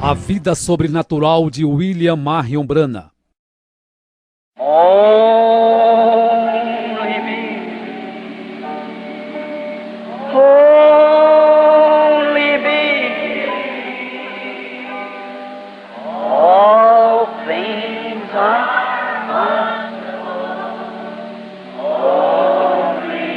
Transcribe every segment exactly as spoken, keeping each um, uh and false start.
A vida sobrenatural de William Marion Branagh. Only me, only me, all things are possible, only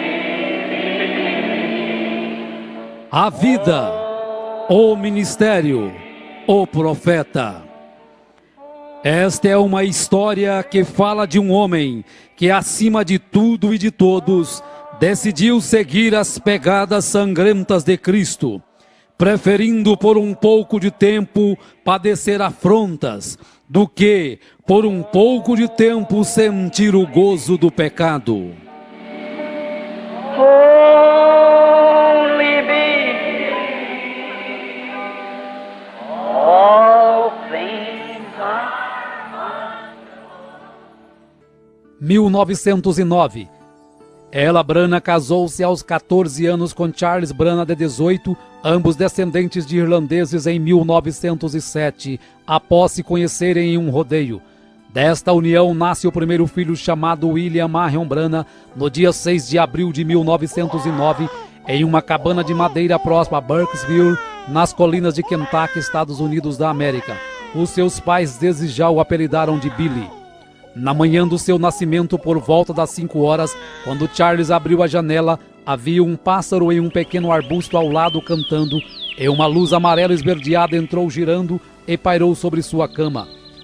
me. A vida, o ministério, o profeta. Esta é uma história que fala de um homem que, acima de tudo e de todos, decidiu seguir as pegadas sangrentas de Cristo, preferindo por um pouco de tempo padecer afrontas, do que, por um pouco de tempo, sentir o gozo do pecado. Only me, all things are mil novecentos e nove. Ella Branagh casou-se aos quatorze anos com Charles Branagh, de dezoito, ambos descendentes de irlandeses, em mil novecentos e sete, após se conhecerem em um rodeio. Desta união nasce o primeiro filho, chamado William Marion Branagh, no dia seis de abril de mil novecentos e nove, em uma cabana de madeira próxima a Burkesville, nas colinas de Kentucky, Estados Unidos da América. Os seus pais desde já o apelidaram de Billy. Na manhã do seu nascimento, por volta das cinco horas, quando Charles abriu a janela, havia um pássaro em um pequeno arbusto ao lado cantando, e uma luz amarela esverdeada entrou girando e pairou sobre sua cama.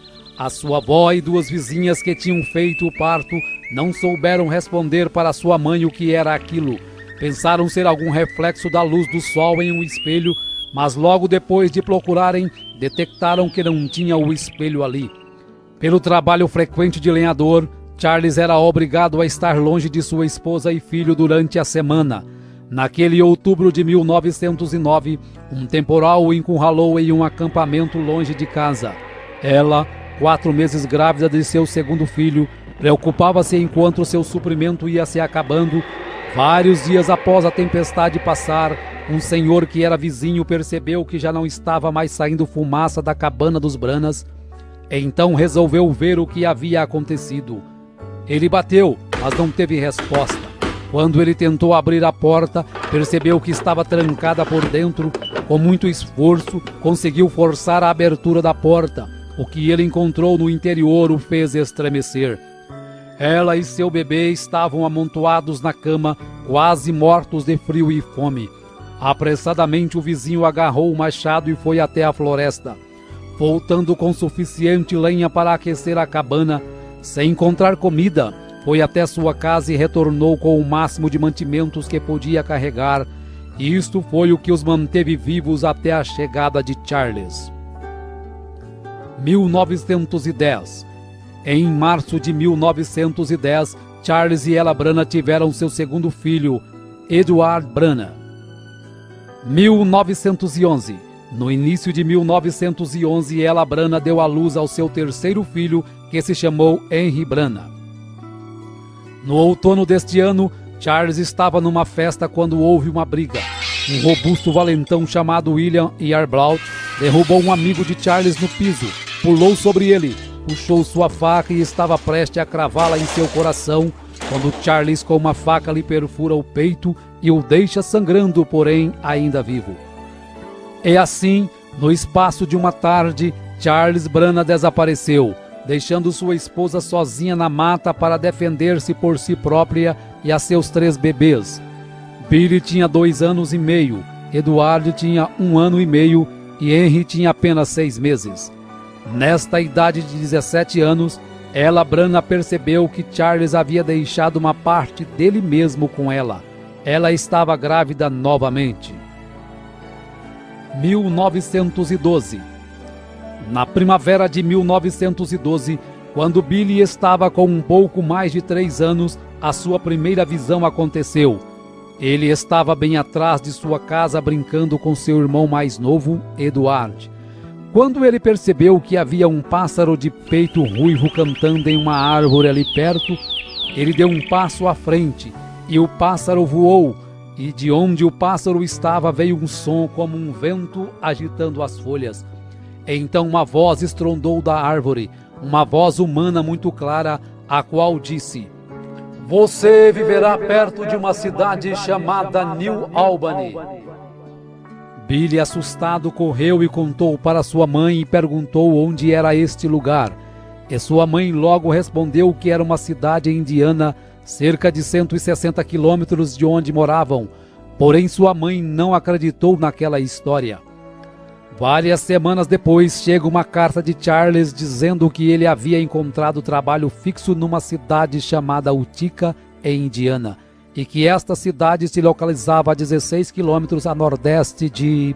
A sua avó e duas vizinhas que tinham feito o parto não souberam responder para sua mãe o que era aquilo. Pensaram ser algum reflexo da luz do sol em um espelho, mas logo depois de procurarem, detectaram que não tinha o espelho ali. Pelo trabalho frequente de lenhador, Charles era obrigado a estar longe de sua esposa e filho durante a semana. Naquele outubro de mil novecentos e nove, um temporal o encurralou em um acampamento longe de casa. Ela, quatro meses grávida de seu segundo filho, preocupava-se enquanto seu suprimento ia se acabando. Vários dias após a tempestade passar, um senhor que era vizinho percebeu que já não estava mais saindo fumaça da cabana dos Branaghs. Então resolveu ver o que havia acontecido. Ele bateu, mas não teve resposta. Quando ele tentou abrir a porta, percebeu que estava trancada por dentro. Com muito esforço, conseguiu forçar a abertura da porta. O que ele encontrou no interior o fez estremecer. Ela e seu bebê estavam amontoados na cama, quase mortos de frio e fome. Apressadamente o vizinho agarrou o machado e foi até a floresta. Voltando com suficiente lenha para aquecer a cabana, sem encontrar comida, foi até sua casa e retornou com o máximo de mantimentos que podia carregar. Isto foi o que os manteve vivos até a chegada de Charles. mil novecentos e dez. Em março de mil novecentos e dez, Charles e Ella Branagh tiveram seu segundo filho, Edward Branagh. mil novecentos e onze. No início de mil novecentos e onze, Ella Branagh deu à luz ao seu terceiro filho, que se chamou Henry Branagh. No outono deste ano, Charles estava numa festa quando houve uma briga. Um robusto valentão chamado William Yarbrough derrubou um amigo de Charles no piso, pulou sobre ele, puxou sua faca e estava prestes a cravá-la em seu coração, quando Charles com uma faca lhe perfura o peito e o deixa sangrando, porém ainda vivo. E assim, no espaço de uma tarde, Charles Branagh desapareceu, deixando sua esposa sozinha na mata para defender-se por si própria e a seus três bebês. Billy tinha dois anos e meio, Edward tinha um ano e meio e Henry tinha apenas seis meses. Nesta idade de dezessete anos, Ella Branagh percebeu que Charles havia deixado uma parte dele mesmo com ela. Ela estava grávida novamente. mil novecentos e doze. Na primavera de mil novecentos e doze, quando Billy estava com um pouco mais de três anos, a sua primeira visão aconteceu. Ele estava bem atrás de sua casa brincando com seu irmão mais novo, Edward. Quando ele percebeu que havia um pássaro de peito ruivo cantando em uma árvore ali perto, ele deu um passo à frente e o pássaro voou. E de onde o pássaro estava veio um som como um vento agitando as folhas. Então uma voz estrondou da árvore, uma voz humana muito clara, a qual disse: Você viverá perto de uma cidade chamada New Albany. Billy, assustado, correu e contou para sua mãe e perguntou onde era este lugar. E sua mãe logo respondeu que era uma cidade indiana, cerca de cento e sessenta quilômetros de onde moravam. Porém, sua mãe não acreditou naquela história. Várias semanas depois, chega uma carta de Charles dizendo que ele havia encontrado trabalho fixo numa cidade chamada Utica, em Indiana, e que esta cidade se localizava a dezesseis quilômetros a nordeste de...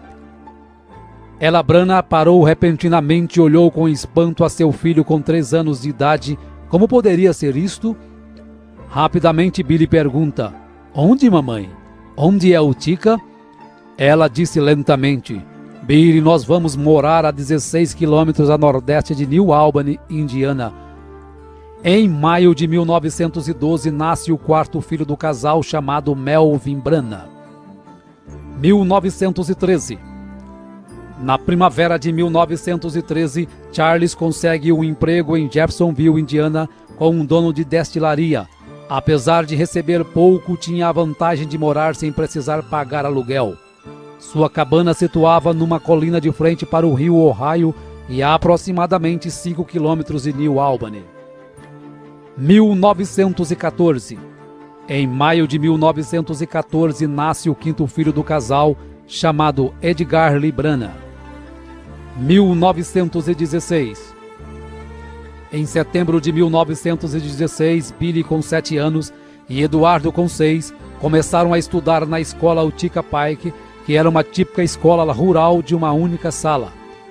Ela Branagh parou repentinamente e olhou com espanto a seu filho com três anos de idade. Como poderia ser isto? Rapidamente Billy pergunta: Onde, mamãe? Onde é Utica? Ela disse lentamente: Billy, nós vamos morar a dezesseis quilômetros a nordeste de New Albany, Indiana. Em maio de mil novecentos e doze nasce o quarto filho do casal, chamado Melvin Branagh. mil novecentos e treze. Na primavera de mil novecentos e treze, Charles consegue um emprego em Jeffersonville, Indiana, com um dono de destilaria. Apesar de receber pouco, tinha a vantagem de morar sem precisar pagar aluguel. Sua cabana situava numa colina de frente para o rio Ohio e a aproximadamente cinco quilômetros de New Albany. mil novecentos e quatorze. Em maio de mil novecentos e quatorze nasce o quinto filho do casal, chamado Edgar Lee Branagh. mil novecentos e dezesseis. Em setembro de mil novecentos e dezesseis, Billy, com sete anos, e Eduardo, com seis, começaram a estudar na escola Utica Pike, que era uma típica escola rural de uma única sala.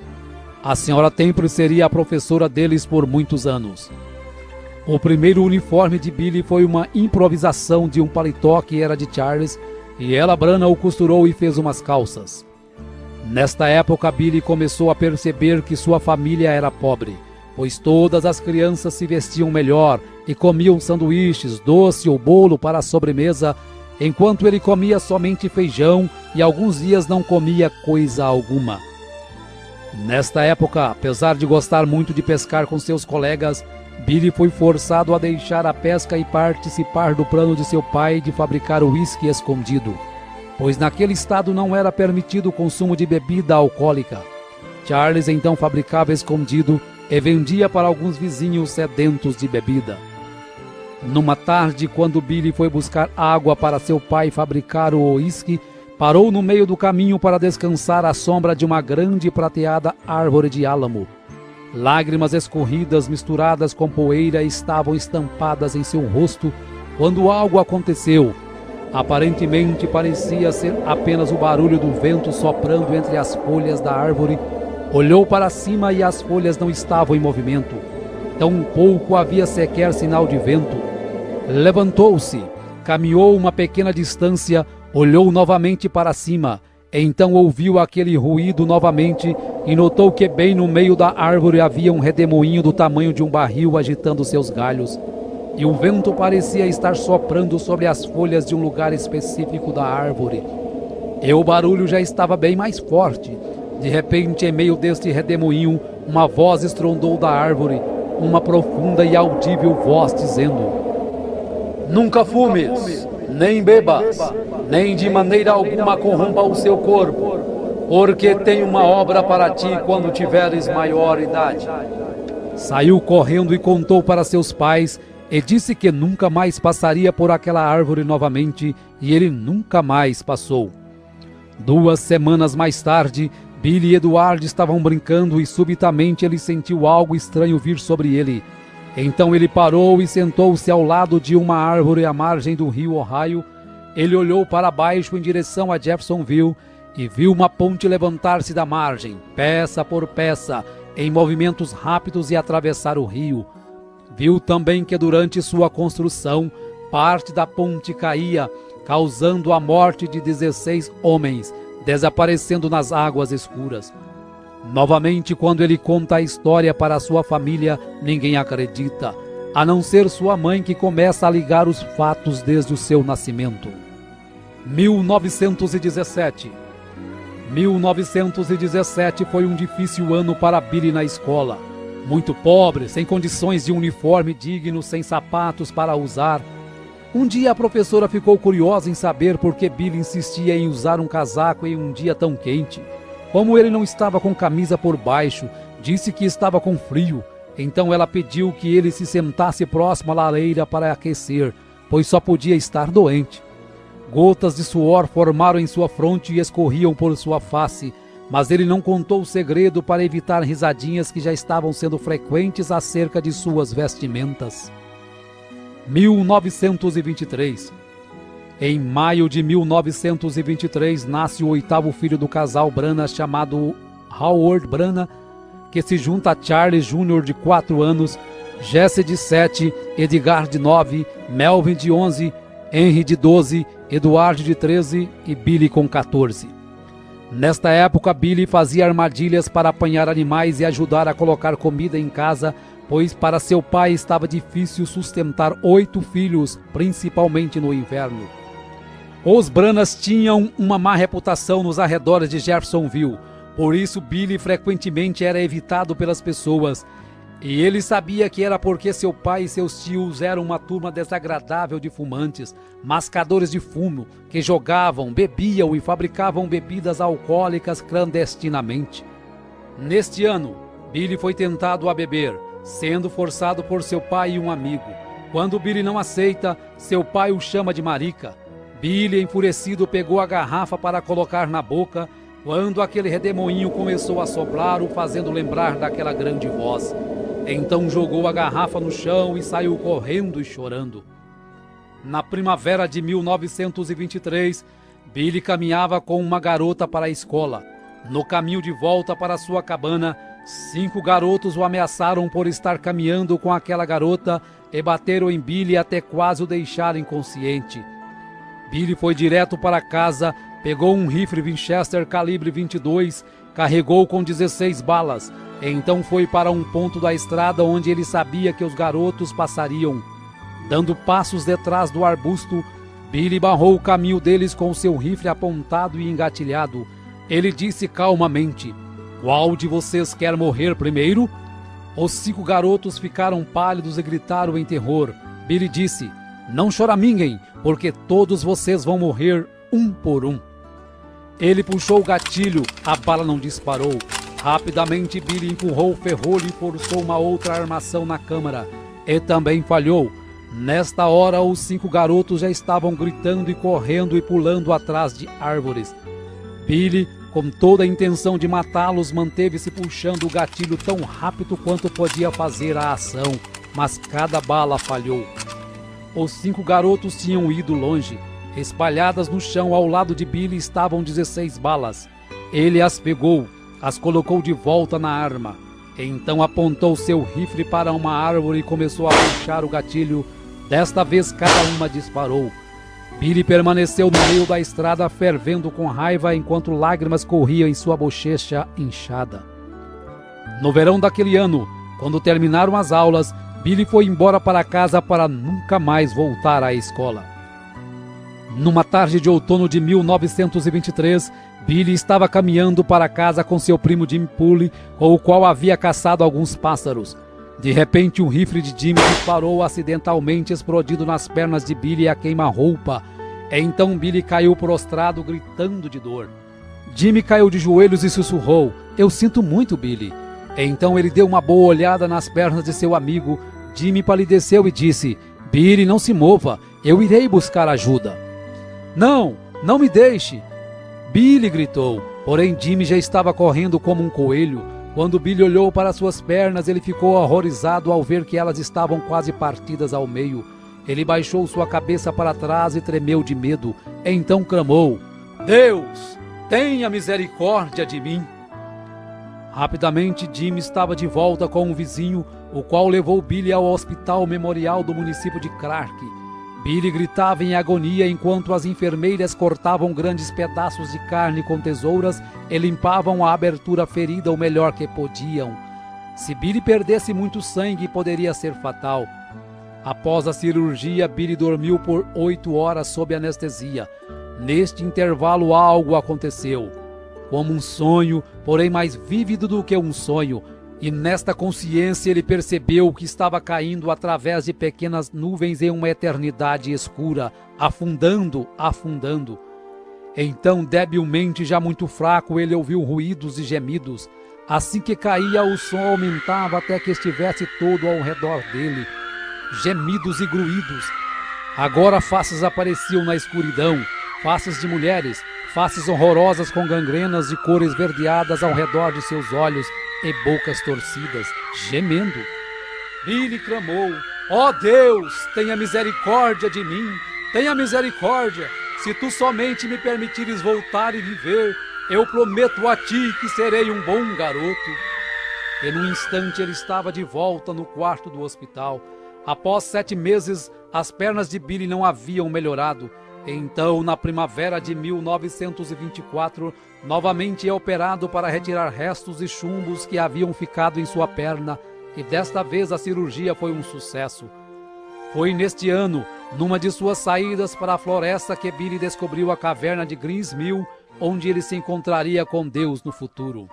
A senhora Temple seria a professora deles por muitos anos. O primeiro uniforme de Billy foi uma improvisação de um paletó que era de Charles, e ela Branagh o costurou e fez umas calças. Nesta época, Billy começou a perceber que sua família era pobre, pois todas as crianças se vestiam melhor e comiam sanduíches, doce ou bolo para a sobremesa, enquanto ele comia somente feijão e alguns dias não comia coisa alguma. Nesta época, apesar de gostar muito de pescar com seus colegas, Billy foi forçado a deixar a pesca e participar do plano de seu pai de fabricar uísque escondido, pois naquele estado não era permitido o consumo de bebida alcoólica. Charles então fabricava escondido e vendia para alguns vizinhos sedentos de bebida. Numa tarde, quando Billy foi buscar água para seu pai fabricar o uísque, parou no meio do caminho para descansar à sombra de uma grande e prateada árvore de álamo. Lágrimas escorridas misturadas com poeira estavam estampadas em seu rosto quando algo aconteceu. Aparentemente parecia ser apenas o barulho do vento soprando entre as folhas da árvore. Olhou para cima e as folhas não estavam em movimento. Tampouco havia sequer sinal de vento. Levantou-se, caminhou uma pequena distância, olhou novamente para cima. Então ouviu aquele ruído novamente e notou que bem no meio da árvore havia um redemoinho do tamanho de um barril agitando seus galhos. E o vento parecia estar soprando sobre as folhas de um lugar específico da árvore. E o barulho já estava bem mais forte. De repente, em meio deste redemoinho, uma voz estrondou da árvore, uma profunda e audível voz dizendo: Nunca fumes, nem bebas, nem de maneira alguma corrompa o seu corpo, porque tem uma obra para ti quando tiveres maior idade. Saiu correndo e contou para seus pais, e disse que nunca mais passaria por aquela árvore novamente, e ele nunca mais passou. Duas semanas mais tarde, Billy e Eduardo estavam brincando e subitamente ele sentiu algo estranho vir sobre ele. Então ele parou e sentou-se ao lado de uma árvore à margem do rio Ohio. Ele olhou para baixo em direção a Jeffersonville e viu uma ponte levantar-se da margem, peça por peça, em movimentos rápidos e atravessar o rio. Viu também que durante sua construção, parte da ponte caía, causando a morte de dezesseis homens, desaparecendo nas águas escuras. Novamente, quando ele conta a história para sua família, ninguém acredita, a não ser sua mãe, que começa a ligar os fatos desde o seu nascimento. mil novecentos e dezessete. mil novecentos e dezessete foi um difícil ano para Billy na escola. Muito pobre, sem condições de uniforme digno, sem sapatos para usar. Um dia a professora ficou curiosa em saber por que Billy insistia em usar um casaco em um dia tão quente. Como ele não estava com camisa por baixo, disse que estava com frio. Então ela pediu que ele se sentasse próximo à lareira para aquecer, pois só podia estar doente. Gotas de suor formaram em sua fronte e escorriam por sua face, mas ele não contou o segredo para evitar risadinhas que já estavam sendo frequentes acerca de suas vestimentas. mil novecentos e vinte e três. Em maio de mil novecentos e vinte e três, nasce o oitavo filho do casal Brana, chamado Howard Brana, que se junta a Charles Júnior de quatro anos, Jesse de sete, Edgar de nove, Melvin de onze, Henry de doze, Eduardo de treze e Billy com quatorze. Nesta época, Billy fazia armadilhas para apanhar animais e ajudar a colocar comida em casa, pois para seu pai estava difícil sustentar oito filhos, principalmente no inverno. Os Branas tinham uma má reputação nos arredores de Jeffersonville, por isso Billy frequentemente era evitado pelas pessoas. E ele sabia que era porque seu pai e seus tios eram uma turma desagradável de fumantes, mascadores de fumo, que jogavam, bebiam e fabricavam bebidas alcoólicas clandestinamente. Neste ano, Billy foi tentado a beber, sendo forçado por seu pai e um amigo. Quando Billy não aceita, seu pai o chama de marica. Billy, enfurecido, pegou a garrafa para colocar na boca, quando aquele redemoinho começou a soprar, o fazendo lembrar daquela grande voz. Então jogou a garrafa no chão e saiu correndo e chorando. Na primavera de mil novecentos e vinte e três, Billy caminhava com uma garota para a escola. No caminho de volta para sua cabana, cinco garotos o ameaçaram por estar caminhando com aquela garota e bateram em Billy até quase o deixar inconsciente. Billy foi direto para casa, pegou um rifle Winchester calibre vinte e dois, carregou com dezesseis balas, e então foi para um ponto da estrada onde ele sabia que os garotos passariam. Dando passos detrás do arbusto, Billy barrou o caminho deles com seu rifle apontado e engatilhado. Ele disse calmamente: "Qual de vocês quer morrer primeiro?" Os cinco garotos ficaram pálidos e gritaram em terror. Billy disse: "Não choraminguem, porque todos vocês vão morrer um por um." Ele puxou o gatilho, a bala não disparou. Rapidamente Billy empurrou o ferrolho e forçou uma outra armação na câmara. E também falhou. Nesta hora, os cinco garotos já estavam gritando e correndo e pulando atrás de árvores. Billy, com toda a intenção de matá-los, manteve-se puxando o gatilho tão rápido quanto podia fazer a ação, mas cada bala falhou. Os cinco garotos tinham ido longe. Espalhadas no chão ao lado de Billy estavam dezesseis balas. Ele as pegou, as colocou de volta na arma. Então apontou seu rifle para uma árvore e começou a puxar o gatilho. Desta vez cada uma disparou. Billy permaneceu no meio da estrada fervendo com raiva enquanto lágrimas corriam em sua bochecha inchada. No verão daquele ano, quando terminaram as aulas, Billy foi embora para casa para nunca mais voltar à escola. Numa tarde de outono de mil novecentos e vinte e três, Billy estava caminhando para casa com seu primo Jimmy Pulley, com o qual havia caçado alguns pássaros. De repente, um rifle de Jimmy disparou acidentalmente, explodindo nas pernas de Billy a queima-roupa. Então Billy caiu prostrado, gritando de dor. Jimmy caiu de joelhos e sussurrou: "Eu sinto muito, Billy." Então ele deu uma boa olhada nas pernas de seu amigo. Jimmy palideceu e disse: "Billy, não se mova, eu irei buscar ajuda." "Não, não me deixe!" Billy gritou, porém Jimmy já estava correndo como um coelho. Quando Billy olhou para suas pernas, ele ficou horrorizado ao ver que elas estavam quase partidas ao meio. Ele baixou sua cabeça para trás e tremeu de medo. Então clamou: "Deus, tenha misericórdia de mim!" Rapidamente, Jimmy estava de volta com um vizinho, o qual levou Billy ao hospital memorial do município de Clark. Billy gritava em agonia enquanto as enfermeiras cortavam grandes pedaços de carne com tesouras e limpavam a abertura ferida o melhor que podiam. Se Billy perdesse muito sangue, poderia ser fatal. Após a cirurgia, Billy dormiu por oito horas sob anestesia. Neste intervalo, algo aconteceu. como um sonho, porém mais vívido do que um sonho. E nesta consciência ele percebeu que estava caindo através de pequenas nuvens em uma eternidade escura, afundando, afundando. Então, debilmente, já muito fraco, ele ouviu ruídos e gemidos. Assim que caía, o som aumentava até que estivesse todo ao redor dele. Gemidos e gruídos. Agora faces apareciam na escuridão, faces de mulheres, faces horrorosas com gangrenas de cor esverdeadas ao redor de seus olhos e bocas torcidas, gemendo. Billy clamou: ó Deus, tenha misericórdia de mim, tenha misericórdia. Se tu somente me permitires voltar e viver, eu prometo a ti que serei um bom garoto. E num instante ele estava de volta no quarto do hospital. Após sete meses, as pernas de Billy não haviam melhorado. Então, na primavera de mil novecentos e vinte e quatro, novamente é operado para retirar restos e chumbos que haviam ficado em sua perna, e desta vez a cirurgia foi um sucesso. Foi neste ano, numa de suas saídas para a floresta, que Billy descobriu a caverna de Greens Mill, onde ele se encontraria com Deus no futuro.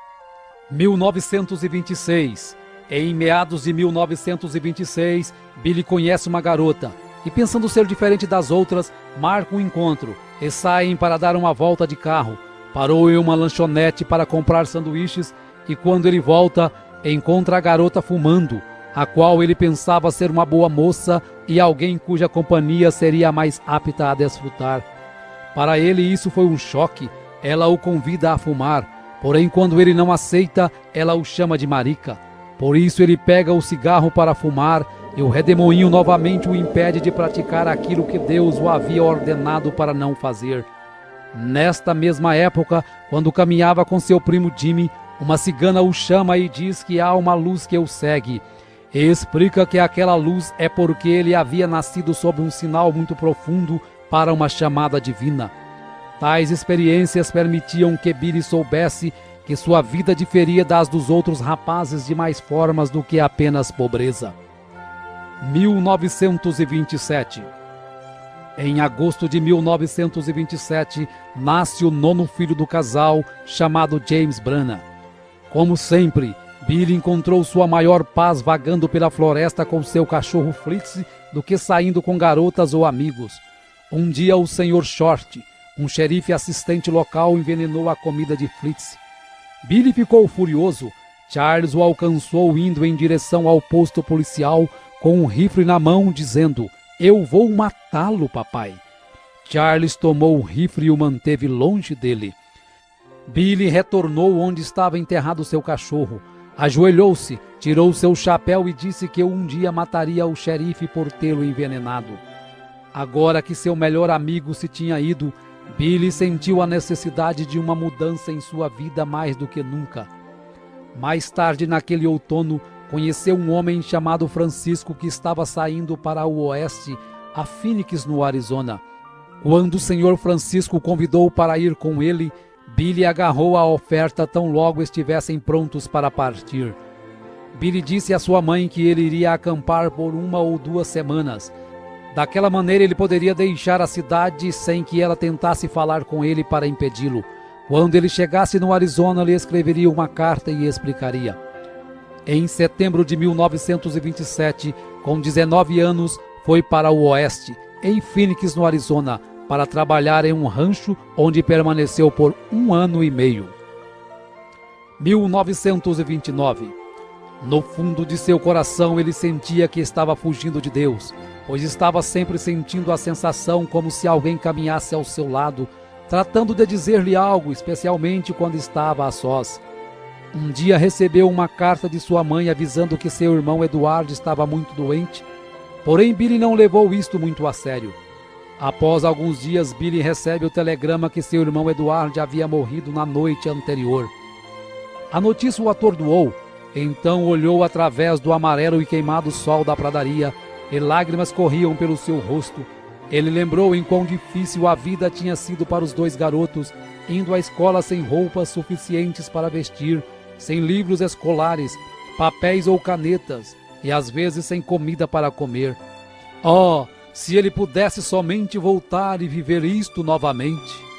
mil novecentos e vinte e seis. Em meados de mil novecentos e vinte e seis, Billy conhece uma garota e, pensando ser diferente das outras, marca um encontro e saem para dar uma volta de carro. Parou em uma lanchonete para comprar sanduíches e, quando ele volta, encontra a garota fumando, a qual ele pensava ser uma boa moça e alguém cuja companhia seria mais apta a desfrutar. Para ele isso foi um choque. Ela o convida a fumar, porém quando ele não aceita, ela o chama de marica. Por isso ele pega o cigarro para fumar e o redemoinho novamente o impede de praticar aquilo que Deus o havia ordenado para não fazer. Nesta mesma época, quando caminhava com seu primo Jimmy, uma cigana o chama e diz que há uma luz que o segue. E explica que aquela luz é porque ele havia nascido sob um sinal muito profundo para uma chamada divina. Tais experiências permitiam que Billy soubesse que sua vida diferia das dos outros rapazes de mais formas do que apenas pobreza. mil novecentos e vinte e sete. Em agosto de mil novecentos e vinte e sete, nasce o nono filho do casal, chamado James Branagh. Como sempre, Billy encontrou sua maior paz vagando pela floresta com seu cachorro Fritz do que saindo com garotas ou amigos. Um dia o senhor Short, um xerife assistente local, envenenou a comida de Fritz. Billy ficou furioso. Charles o alcançou indo em direção ao posto policial com um rifle na mão, dizendo: eu vou matá-lo, papai. Charles tomou o rifle e o manteve longe dele. Billy retornou onde estava enterrado seu cachorro. Ajoelhou-se, tirou seu chapéu e disse que um dia mataria o xerife por tê-lo envenenado. Agora que seu melhor amigo se tinha ido, Billy sentiu a necessidade de uma mudança em sua vida mais do que nunca. Mais tarde, naquele outono, conheceu um homem chamado Francisco que estava saindo para o oeste, a Phoenix, no Arizona. Quando o senhor Francisco o convidou para ir com ele, Billy agarrou a oferta tão logo estivessem prontos para partir. Billy disse à sua mãe que ele iria acampar por uma ou duas semanas. Daquela maneira ele poderia deixar a cidade sem que ela tentasse falar com ele para impedi-lo. Quando ele chegasse no Arizona, lhe escreveria uma carta e explicaria. Em setembro de mil novecentos e vinte e sete, com dezenove anos, foi para o oeste, em Phoenix, no Arizona, para trabalhar em um rancho onde permaneceu por um ano e meio. mil novecentos e vinte e nove. No fundo de seu coração ele sentia que estava fugindo de Deus, pois estava sempre sentindo a sensação como se alguém caminhasse ao seu lado, tratando de dizer-lhe algo, especialmente quando estava a sós. Um dia recebeu uma carta de sua mãe avisando que seu irmão Eduardo estava muito doente, porém Billy não levou isto muito a sério. Após alguns dias, Billy recebe o telegrama que seu irmão Eduardo havia morrido na noite anterior. A notícia o atordoou. Então olhou através do amarelo e queimado sol da pradaria, e lágrimas corriam pelo seu rosto. Ele lembrou em quão difícil a vida tinha sido para os dois garotos, indo à escola sem roupas suficientes para vestir, sem livros escolares, papéis ou canetas, e às vezes sem comida para comer. Oh, se ele pudesse somente voltar e viver isto novamente!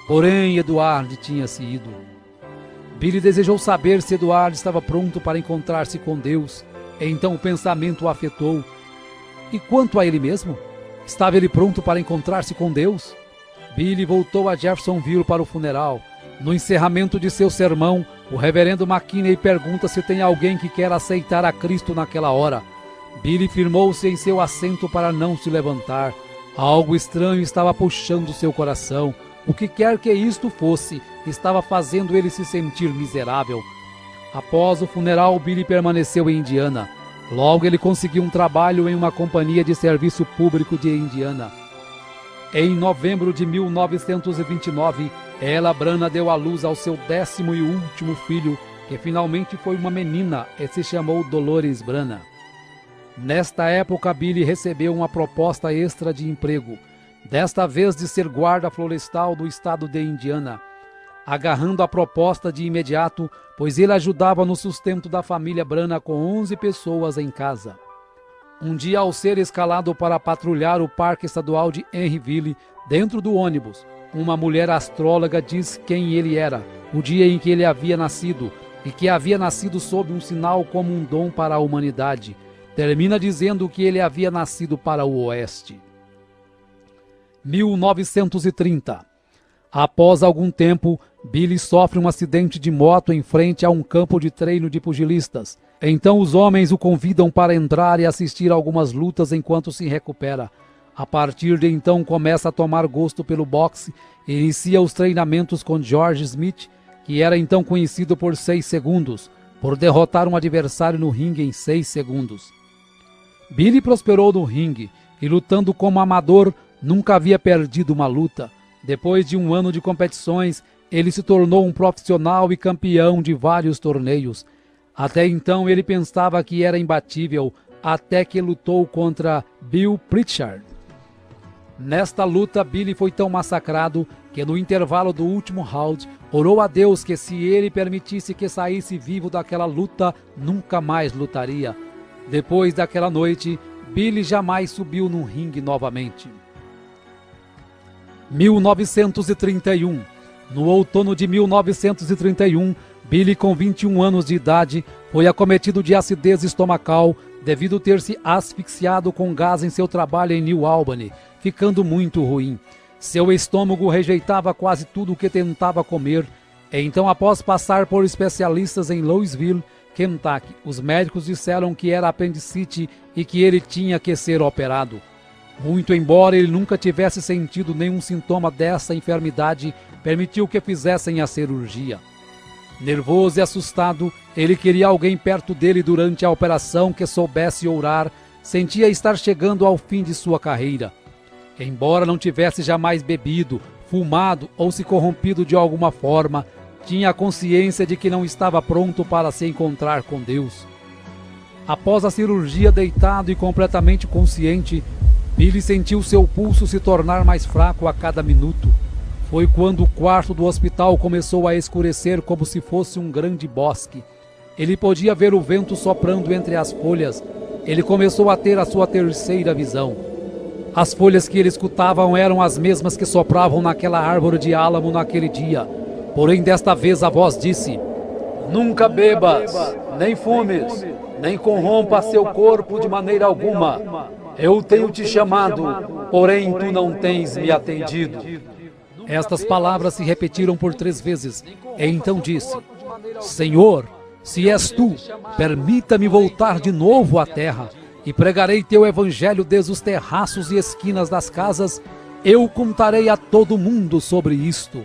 Porém, Eduardo tinha se ido. Billy desejou saber se Eduardo estava pronto para encontrar-se com Deus. Então o pensamento o afetou. E quanto a ele mesmo? Estava ele pronto para encontrar-se com Deus? Billy voltou a Jeffersonville para o funeral. No encerramento de seu sermão, o reverendo McKinney pergunta se tem alguém que quer aceitar a Cristo naquela hora. Billy firmou-se em seu assento para não se levantar. Algo estranho estava puxando seu coração. O que quer que isto fosse, estava fazendo ele se sentir miserável. Após o funeral, Billy permaneceu em Indiana. Logo ele conseguiu um trabalho em uma companhia de serviço público de Indiana. Em novembro de mil novecentos e vinte e nove, Ella Branham deu à luz ao seu décimo e último filho, que finalmente foi uma menina e se chamou Dolores Branham. Nesta época, Billy recebeu uma proposta extra de emprego, desta vez de ser guarda florestal do estado de Indiana, agarrando a proposta de imediato, pois ele ajudava no sustento da família Branham com onze pessoas em casa. Um dia, ao ser escalado para patrulhar o Parque Estadual de Henryville, dentro do ônibus, uma mulher astróloga diz quem ele era, o dia em que ele havia nascido, e que havia nascido sob um sinal como um dom para a humanidade. Termina dizendo que ele havia nascido para o Oeste. mil novecentos e trinta. Após algum tempo, Billy sofre um acidente de moto em frente a um campo de treino de pugilistas. Então os homens o convidam para entrar e assistir a algumas lutas enquanto se recupera. A partir de então começa a tomar gosto pelo boxe e inicia os treinamentos com George Smith, que era então conhecido por seis segundos, por derrotar um adversário no ringue em seis segundos. Billy prosperou no ringue e, lutando como amador, nunca havia perdido uma luta. Depois de um ano de competições, ele se tornou um profissional e campeão de vários torneios. Até então ele pensava que era imbatível, até que lutou contra Bill Pritchard. Nesta luta, Billy foi tão massacrado que no intervalo do último round, orou a Deus que se ele permitisse que saísse vivo daquela luta, nunca mais lutaria. Depois daquela noite, Billy jamais subiu num ringue novamente. mil novecentos e trinta e um. No outono de mil novecentos e trinta e um, Billy, com vinte e um anos de idade, foi acometido de acidez estomacal devido ter se asfixiado com gás em seu trabalho em New Albany, ficando muito ruim. Seu estômago rejeitava quase tudo o que tentava comer. Então, após passar por especialistas em Louisville, Kentucky, os médicos disseram que era apendicite e que ele tinha que ser operado. Muito embora ele nunca tivesse sentido nenhum sintoma dessa enfermidade, permitiu que fizessem a cirurgia. Nervoso e assustado, ele queria alguém perto dele durante a operação que soubesse orar, sentia estar chegando ao fim de sua carreira. Embora não tivesse jamais bebido, fumado ou se corrompido de alguma forma, tinha a consciência de que não estava pronto para se encontrar com Deus. Após a cirurgia, deitado e completamente consciente, Billy sentiu seu pulso se tornar mais fraco a cada minuto. Foi quando o quarto do hospital começou a escurecer como se fosse um grande bosque. Ele podia ver o vento soprando entre as folhas. Ele começou a ter a sua terceira visão. As folhas que ele escutava eram as mesmas que sopravam naquela árvore de álamo naquele dia. Porém, desta vez a voz disse: "Nunca bebas, nem fumes, nem corrompa seu corpo de maneira alguma. Eu tenho te chamado, porém tu não tens me atendido." Estas palavras se repetiram por três vezes. E então disse: "Senhor, se és tu, permita-me voltar de novo à terra, e pregarei teu evangelho desde os terraços e esquinas das casas. Eu contarei a todo mundo sobre isto."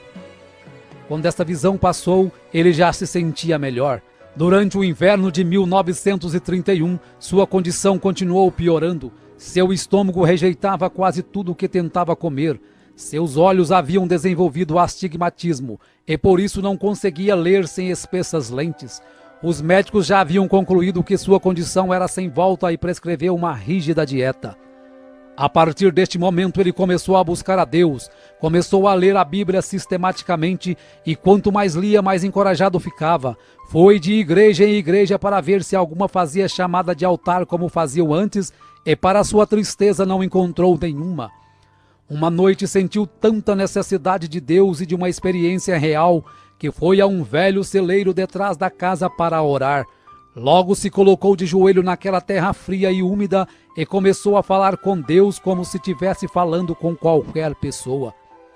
Quando esta visão passou, ele já se sentia melhor. Durante o inverno de mil novecentos e trinta e um, sua condição continuou piorando. Seu estômago rejeitava quase tudo o que tentava comer. Seus olhos haviam desenvolvido astigmatismo e por isso não conseguia ler sem espessas lentes. Os médicos já haviam concluído que sua condição era sem volta e prescreveu uma rígida dieta. A partir deste momento ele começou a buscar a Deus, começou a ler a Bíblia sistematicamente e quanto mais lia, mais encorajado ficava. Foi de igreja em igreja para ver se alguma fazia chamada de altar como faziam antes e para sua tristeza não encontrou nenhuma. Uma noite sentiu tanta necessidade de Deus e de uma experiência real que foi a um velho celeiro detrás da casa para orar. Logo se colocou de joelho naquela terra fria e úmida e começou a falar com Deus como se estivesse falando com qualquer pessoa.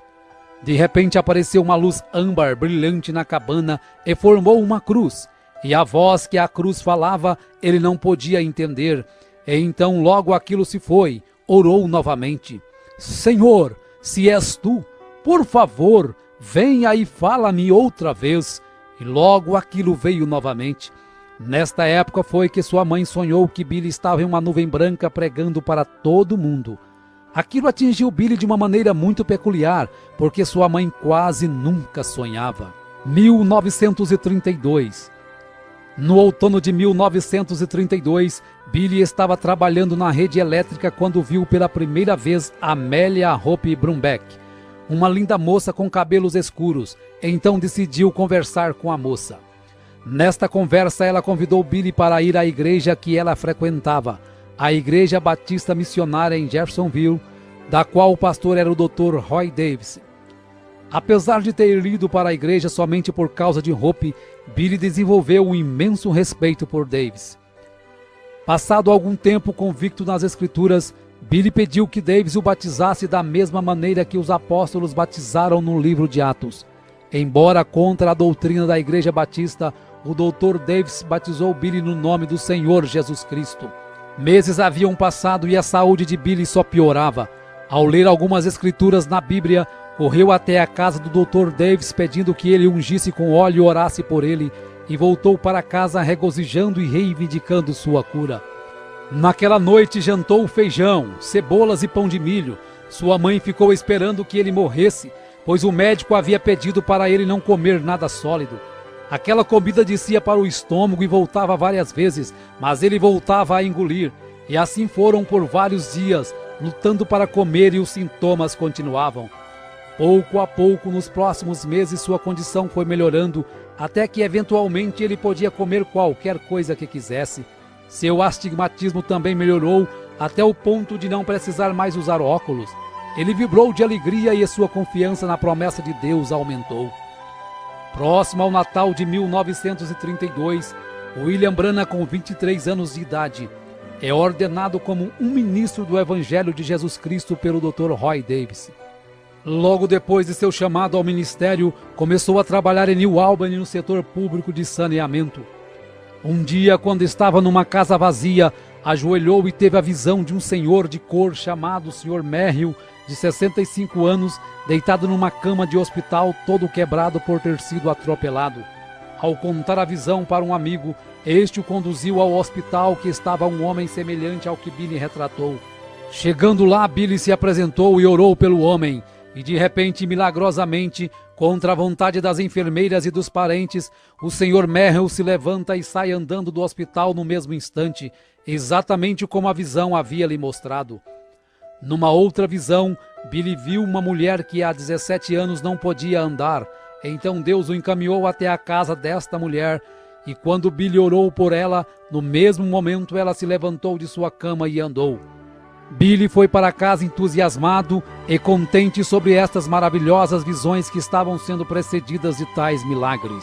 De repente apareceu uma luz âmbar brilhante na cabana e formou uma cruz. E a voz que a cruz falava ele não podia entender. E então logo aquilo se foi. Orou novamente. Senhor, se és tu, por favor, venha e fala-me outra vez. E logo aquilo veio novamente. Nesta época foi que sua mãe sonhou que Billy estava em uma nuvem branca pregando para todo mundo. Aquilo atingiu Billy de uma maneira muito peculiar, porque sua mãe quase nunca sonhava. mil novecentos e trinta e dois. No outono de mil novecentos e trinta e dois, Billy estava trabalhando na rede elétrica quando viu pela primeira vez Amélia Hope Brumbeck, uma linda moça com cabelos escuros. Então decidiu conversar com a moça. Nesta conversa ela convidou Billy para ir à igreja que ela frequentava, a Igreja Batista Missionária em Jeffersonville, da qual o pastor era o doutor Roy Davis. Apesar de ter ido para a igreja somente por causa de Hope, Billy desenvolveu um imenso respeito por Davis. Passado algum tempo convicto nas Escrituras, Billy pediu que Davis o batizasse da mesma maneira que os apóstolos batizaram no livro de Atos. Embora contra a doutrina da Igreja Batista, o doutor Davis batizou Billy no nome do Senhor Jesus Cristo. Meses haviam passado e a saúde de Billy só piorava. Ao ler algumas escrituras na Bíblia, correu até a casa do doutor Davis pedindo que ele ungisse com óleo e orasse por ele, e voltou para casa regozijando e reivindicando sua cura. Naquela noite jantou feijão, cebolas e pão de milho. Sua mãe ficou esperando que ele morresse, pois o médico havia pedido para ele não comer nada sólido. Aquela comida descia para o estômago e voltava várias vezes, mas ele voltava a engolir. E assim foram por vários dias, lutando para comer, e os sintomas continuavam. Pouco a pouco, nos próximos meses, sua condição foi melhorando, até que eventualmente ele podia comer qualquer coisa que quisesse. Seu astigmatismo também melhorou, até o ponto de não precisar mais usar óculos. Ele vibrou de alegria e sua confiança na promessa de Deus aumentou. Próximo ao Natal de mil novecentos e trinta e dois, William Branham, com vinte e três anos de idade, é ordenado como um ministro do Evangelho de Jesus Cristo pelo doutor Roy Davis. Logo depois de seu chamado ao ministério, começou a trabalhar em New Albany no setor público de saneamento. Um dia, quando estava numa casa vazia, ajoelhou e teve a visão de um senhor de cor chamado senhor Merrill, de sessenta e cinco anos, deitado numa cama de hospital, todo quebrado por ter sido atropelado. Ao contar a visão para um amigo, este o conduziu ao hospital, que estava um homem semelhante ao que Billy retratou. Chegando lá, Billy se apresentou e orou pelo homem, e de repente, milagrosamente, contra a vontade das enfermeiras e dos parentes, o senhor Merrill se levanta e sai andando do hospital no mesmo instante, exatamente como a visão havia lhe mostrado. Numa outra visão, Billy viu uma mulher que há dezessete anos não podia andar. Então Deus o encaminhou até a casa desta mulher, e quando Billy orou por ela, no mesmo momento ela se levantou de sua cama e andou. Billy foi para casa entusiasmado e contente sobre estas maravilhosas visões que estavam sendo precedidas de tais milagres.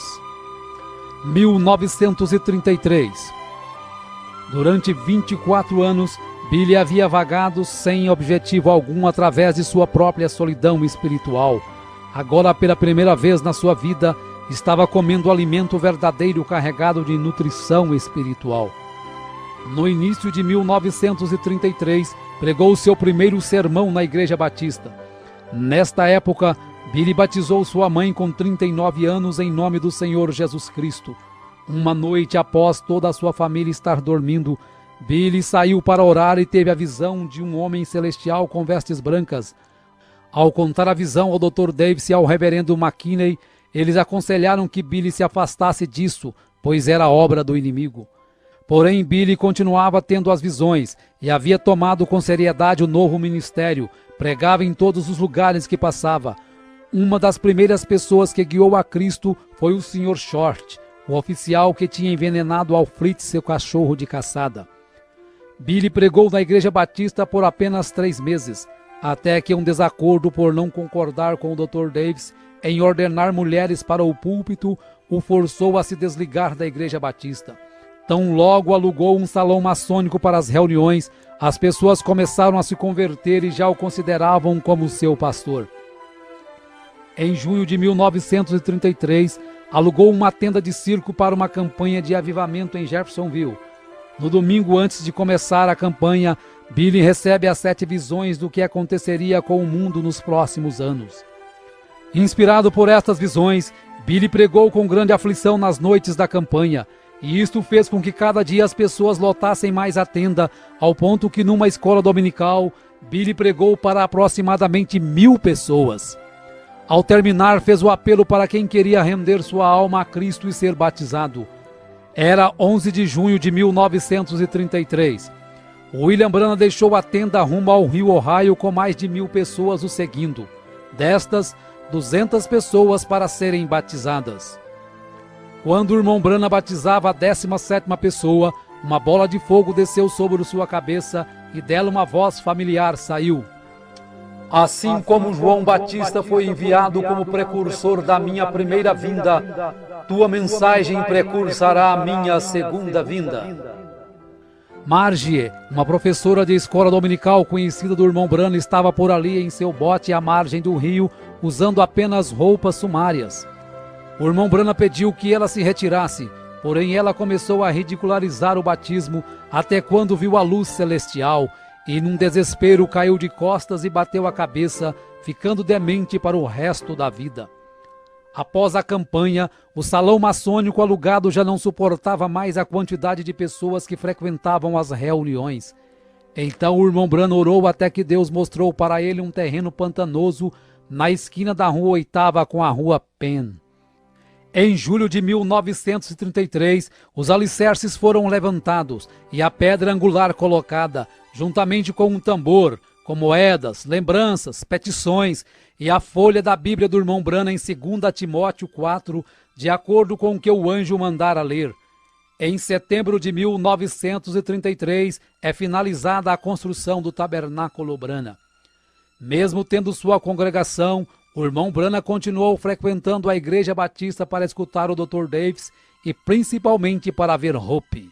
mil novecentos e trinta e três. Durante vinte e quatro anos, Billy havia vagado sem objetivo algum através de sua própria solidão espiritual. Agora, pela primeira vez na sua vida, estava comendo alimento verdadeiro carregado de nutrição espiritual. No início de mil novecentos e trinta e três, pregou seu primeiro sermão na Igreja Batista. Nesta época, Billy batizou sua mãe com trinta e nove anos em nome do Senhor Jesus Cristo. Uma noite após toda a sua família estar dormindo, Billy saiu para orar e teve a visão de um homem celestial com vestes brancas. Ao contar a visão ao doutor Davis e ao reverendo McKinney, eles aconselharam que Billy se afastasse disso, pois era obra do inimigo. Porém, Billy continuava tendo as visões e havia tomado com seriedade o novo ministério, pregava em todos os lugares que passava. Uma das primeiras pessoas que guiou a Cristo foi o senhor Short, o oficial que tinha envenenado Alfred, seu cachorro de caçada. Billy pregou na Igreja Batista por apenas três meses. até que um desacordo por não concordar com o doutor Davis em ordenar mulheres para o púlpito o forçou a se desligar da Igreja Batista. Tão logo alugou um salão maçônico para as reuniões, as pessoas começaram a se converter e já o consideravam como seu pastor. Em junho de mil novecentos e trinta e três, alugou uma tenda de circo para uma campanha de avivamento em Jeffersonville. No domingo antes de começar a campanha, Billy recebe as sete visões do que aconteceria com o mundo nos próximos anos. Inspirado por estas visões, Billy pregou com grande aflição nas noites da campanha, e isto fez com que cada dia as pessoas lotassem mais a tenda, ao ponto que numa escola dominical, Billy pregou para aproximadamente mil pessoas. Ao terminar, fez o apelo para quem queria render sua alma a Cristo e ser batizado. Era onze de junho de mil novecentos e trinta e três. William Branham deixou a tenda rumo ao rio Ohio com mais de mil pessoas o seguindo. Destas, duzentas pessoas para serem batizadas. Quando o irmão Branham batizava a décima sétima pessoa, uma bola de fogo desceu sobre sua cabeça e dela uma voz familiar saiu. Assim como João Batista foi enviado como precursor da minha primeira vinda, tua mensagem precursará a minha segunda vinda. Margie, uma professora de escola dominical conhecida do irmão Branham, estava por ali em seu bote à margem do rio, usando apenas roupas sumárias. O irmão Branham pediu que ela se retirasse, porém ela começou a ridicularizar o batismo até quando viu a luz celestial e, num desespero, caiu de costas e bateu a cabeça, ficando demente para o resto da vida. Após a campanha, o salão maçônico alugado já não suportava mais a quantidade de pessoas que frequentavam as reuniões. Então o irmão Branham orou até que Deus mostrou para ele um terreno pantanoso na esquina da rua Oitava com a rua Penn. Em julho de mil novecentos e trinta e três, os alicerces foram levantados e a pedra angular colocada, juntamente com um tambor, com moedas, lembranças, petições e a folha da Bíblia do irmão Branham em dois Timóteo quatro, de acordo com o que o anjo mandara ler. Em setembro de mil novecentos e trinta e três, é finalizada a construção do tabernáculo Branham. Mesmo tendo sua congregação, o irmão Branham continuou frequentando a Igreja Batista para escutar o doutor Davis e principalmente para ver Hope.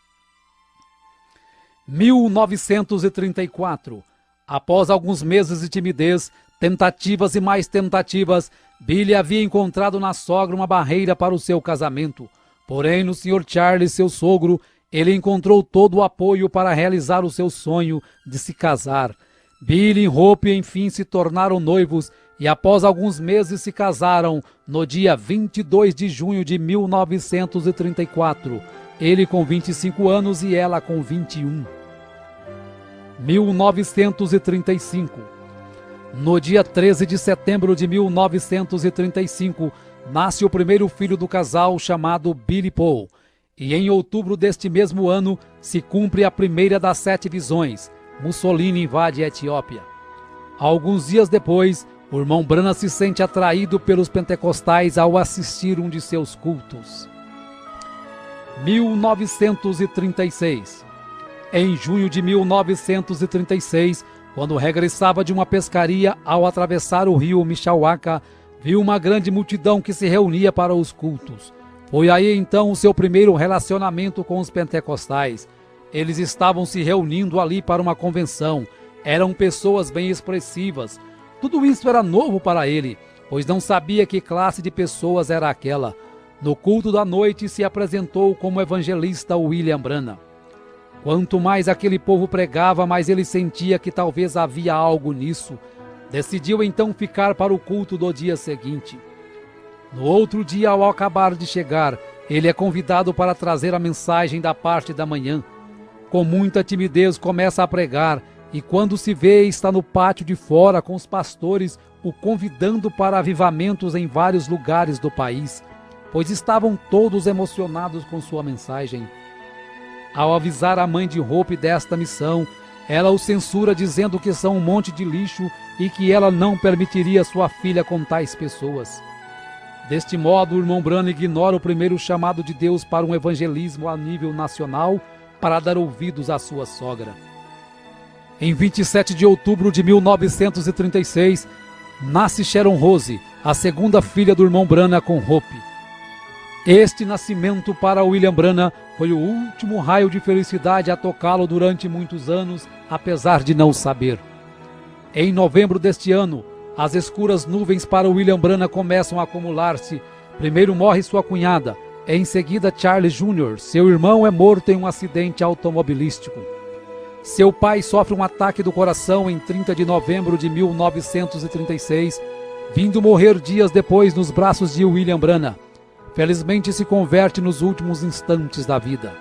mil novecentos e trinta e quatro. Após alguns meses de timidez, tentativas e mais tentativas, Billy havia encontrado na sogra uma barreira para o seu casamento. Porém, no senhor Charles, seu sogro, ele encontrou todo o apoio para realizar o seu sonho de se casar. Billy e Hope, enfim, se tornaram noivos e após alguns meses se casaram no dia vinte e dois de junho de mil novecentos e trinta e quatro, ele com vinte e cinco anos e ela com vinte e um. mil novecentos e trinta e cinco. No dia treze de setembro de mil novecentos e trinta e cinco, nasce o primeiro filho do casal, chamado Billy Paul, e em outubro deste mesmo ano se cumpre a primeira das sete visões. Mussolini invade a Etiópia. Alguns dias depois, o irmão Branham se sente atraído pelos pentecostais ao assistir um de seus cultos. mil novecentos e trinta e seis. Em junho de mil novecentos e trinta e seis, quando regressava de uma pescaria, ao atravessar o rio Mishawaka, viu uma grande multidão que se reunia para os cultos. Foi aí então o seu primeiro relacionamento com os pentecostais. Eles estavam se reunindo ali para uma convenção. Eram pessoas bem expressivas. Tudo isso era novo para ele, pois não sabia que classe de pessoas era aquela. No culto da noite se apresentou como evangelista William Branham. Quanto mais aquele povo pregava, mais ele sentia que talvez havia algo nisso. Decidiu então ficar para o culto do dia seguinte. No outro dia, ao acabar de chegar, ele é convidado para trazer a mensagem da parte da manhã. Com muita timidez começa a pregar, e quando se vê está no pátio de fora com os pastores o convidando para avivamentos em vários lugares do país, pois estavam todos emocionados com sua mensagem. Ao avisar a mãe de Hope desta missão, ela o censura dizendo que são um monte de lixo e que ela não permitiria sua filha com tais pessoas. Deste modo, o irmão Branham ignora o primeiro chamado de Deus para um evangelismo a nível nacional para dar ouvidos à sua sogra. Em vinte e sete de outubro de mil novecentos e trinta e seis, nasce Sharon Rose, a segunda filha do irmão Branham com Hope. Este nascimento para William Branham foi o último raio de felicidade a tocá-lo durante muitos anos, apesar de não saber. Em novembro deste ano, as escuras nuvens para William Branham começam a acumular-se. Primeiro morre sua cunhada, em seguida Charles Júnior Seu irmão é morto em um acidente automobilístico. Seu pai sofre um ataque do coração em trinta de novembro de mil novecentos e trinta e seis, vindo morrer dias depois nos braços de William Branham. Felizmente se converte nos últimos instantes da vida.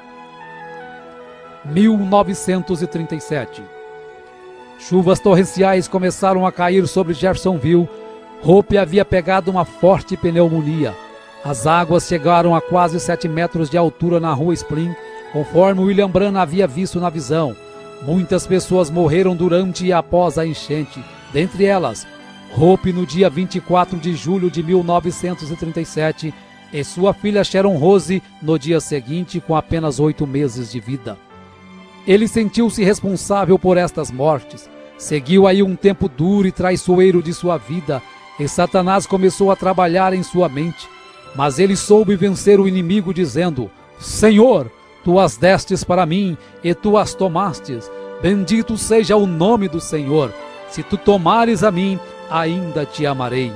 mil novecentos e trinta e sete. Chuvas torrenciais começaram a cair sobre Jeffersonville. Hope havia pegado uma forte pneumonia. As águas chegaram a quase sete metros de altura na rua Spring, conforme William Branham havia visto na visão. Muitas pessoas morreram durante e após a enchente, dentre elas, Hope no dia vinte e quatro de julho de mil novecentos e trinta e sete e sua filha Sharon Rose no dia seguinte com apenas oito meses de vida. Ele sentiu-se responsável por estas mortes. Seguiu aí um tempo duro e traiçoeiro de sua vida, e Satanás começou a trabalhar em sua mente. Mas ele soube vencer o inimigo dizendo: Senhor, tu as destes para mim, e tu as tomastes. Bendito seja o nome do Senhor. Se tu tomares a mim, ainda te amarei.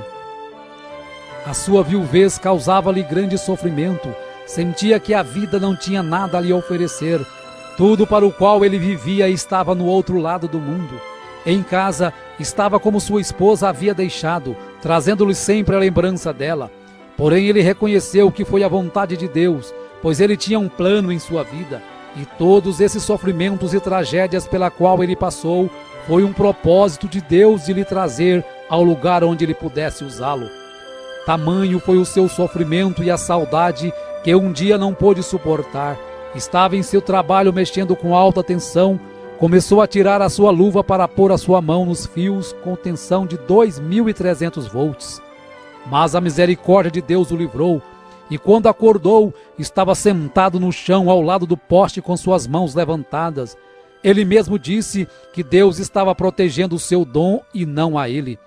A sua viuvez causava-lhe grande sofrimento. Sentia que a vida não tinha nada a lhe oferecer. Tudo para o qual ele vivia estava no outro lado do mundo. Em casa, estava como sua esposa havia deixado, trazendo-lhe sempre a lembrança dela. Porém, ele reconheceu que foi a vontade de Deus, pois ele tinha um plano em sua vida, e todos esses sofrimentos e tragédias pela qual ele passou, foi um propósito de Deus de lhe trazer ao lugar onde ele pudesse usá-lo. Tamanho foi o seu sofrimento e a saudade que um dia não pôde suportar. Estava em seu trabalho mexendo com alta tensão, começou a tirar a sua luva para pôr a sua mão nos fios com tensão de dois mil e trezentos volts. Mas a misericórdia de Deus o livrou, e quando acordou, estava sentado no chão ao lado do poste com suas mãos levantadas. Ele mesmo disse que Deus estava protegendo o seu dom e não a ele.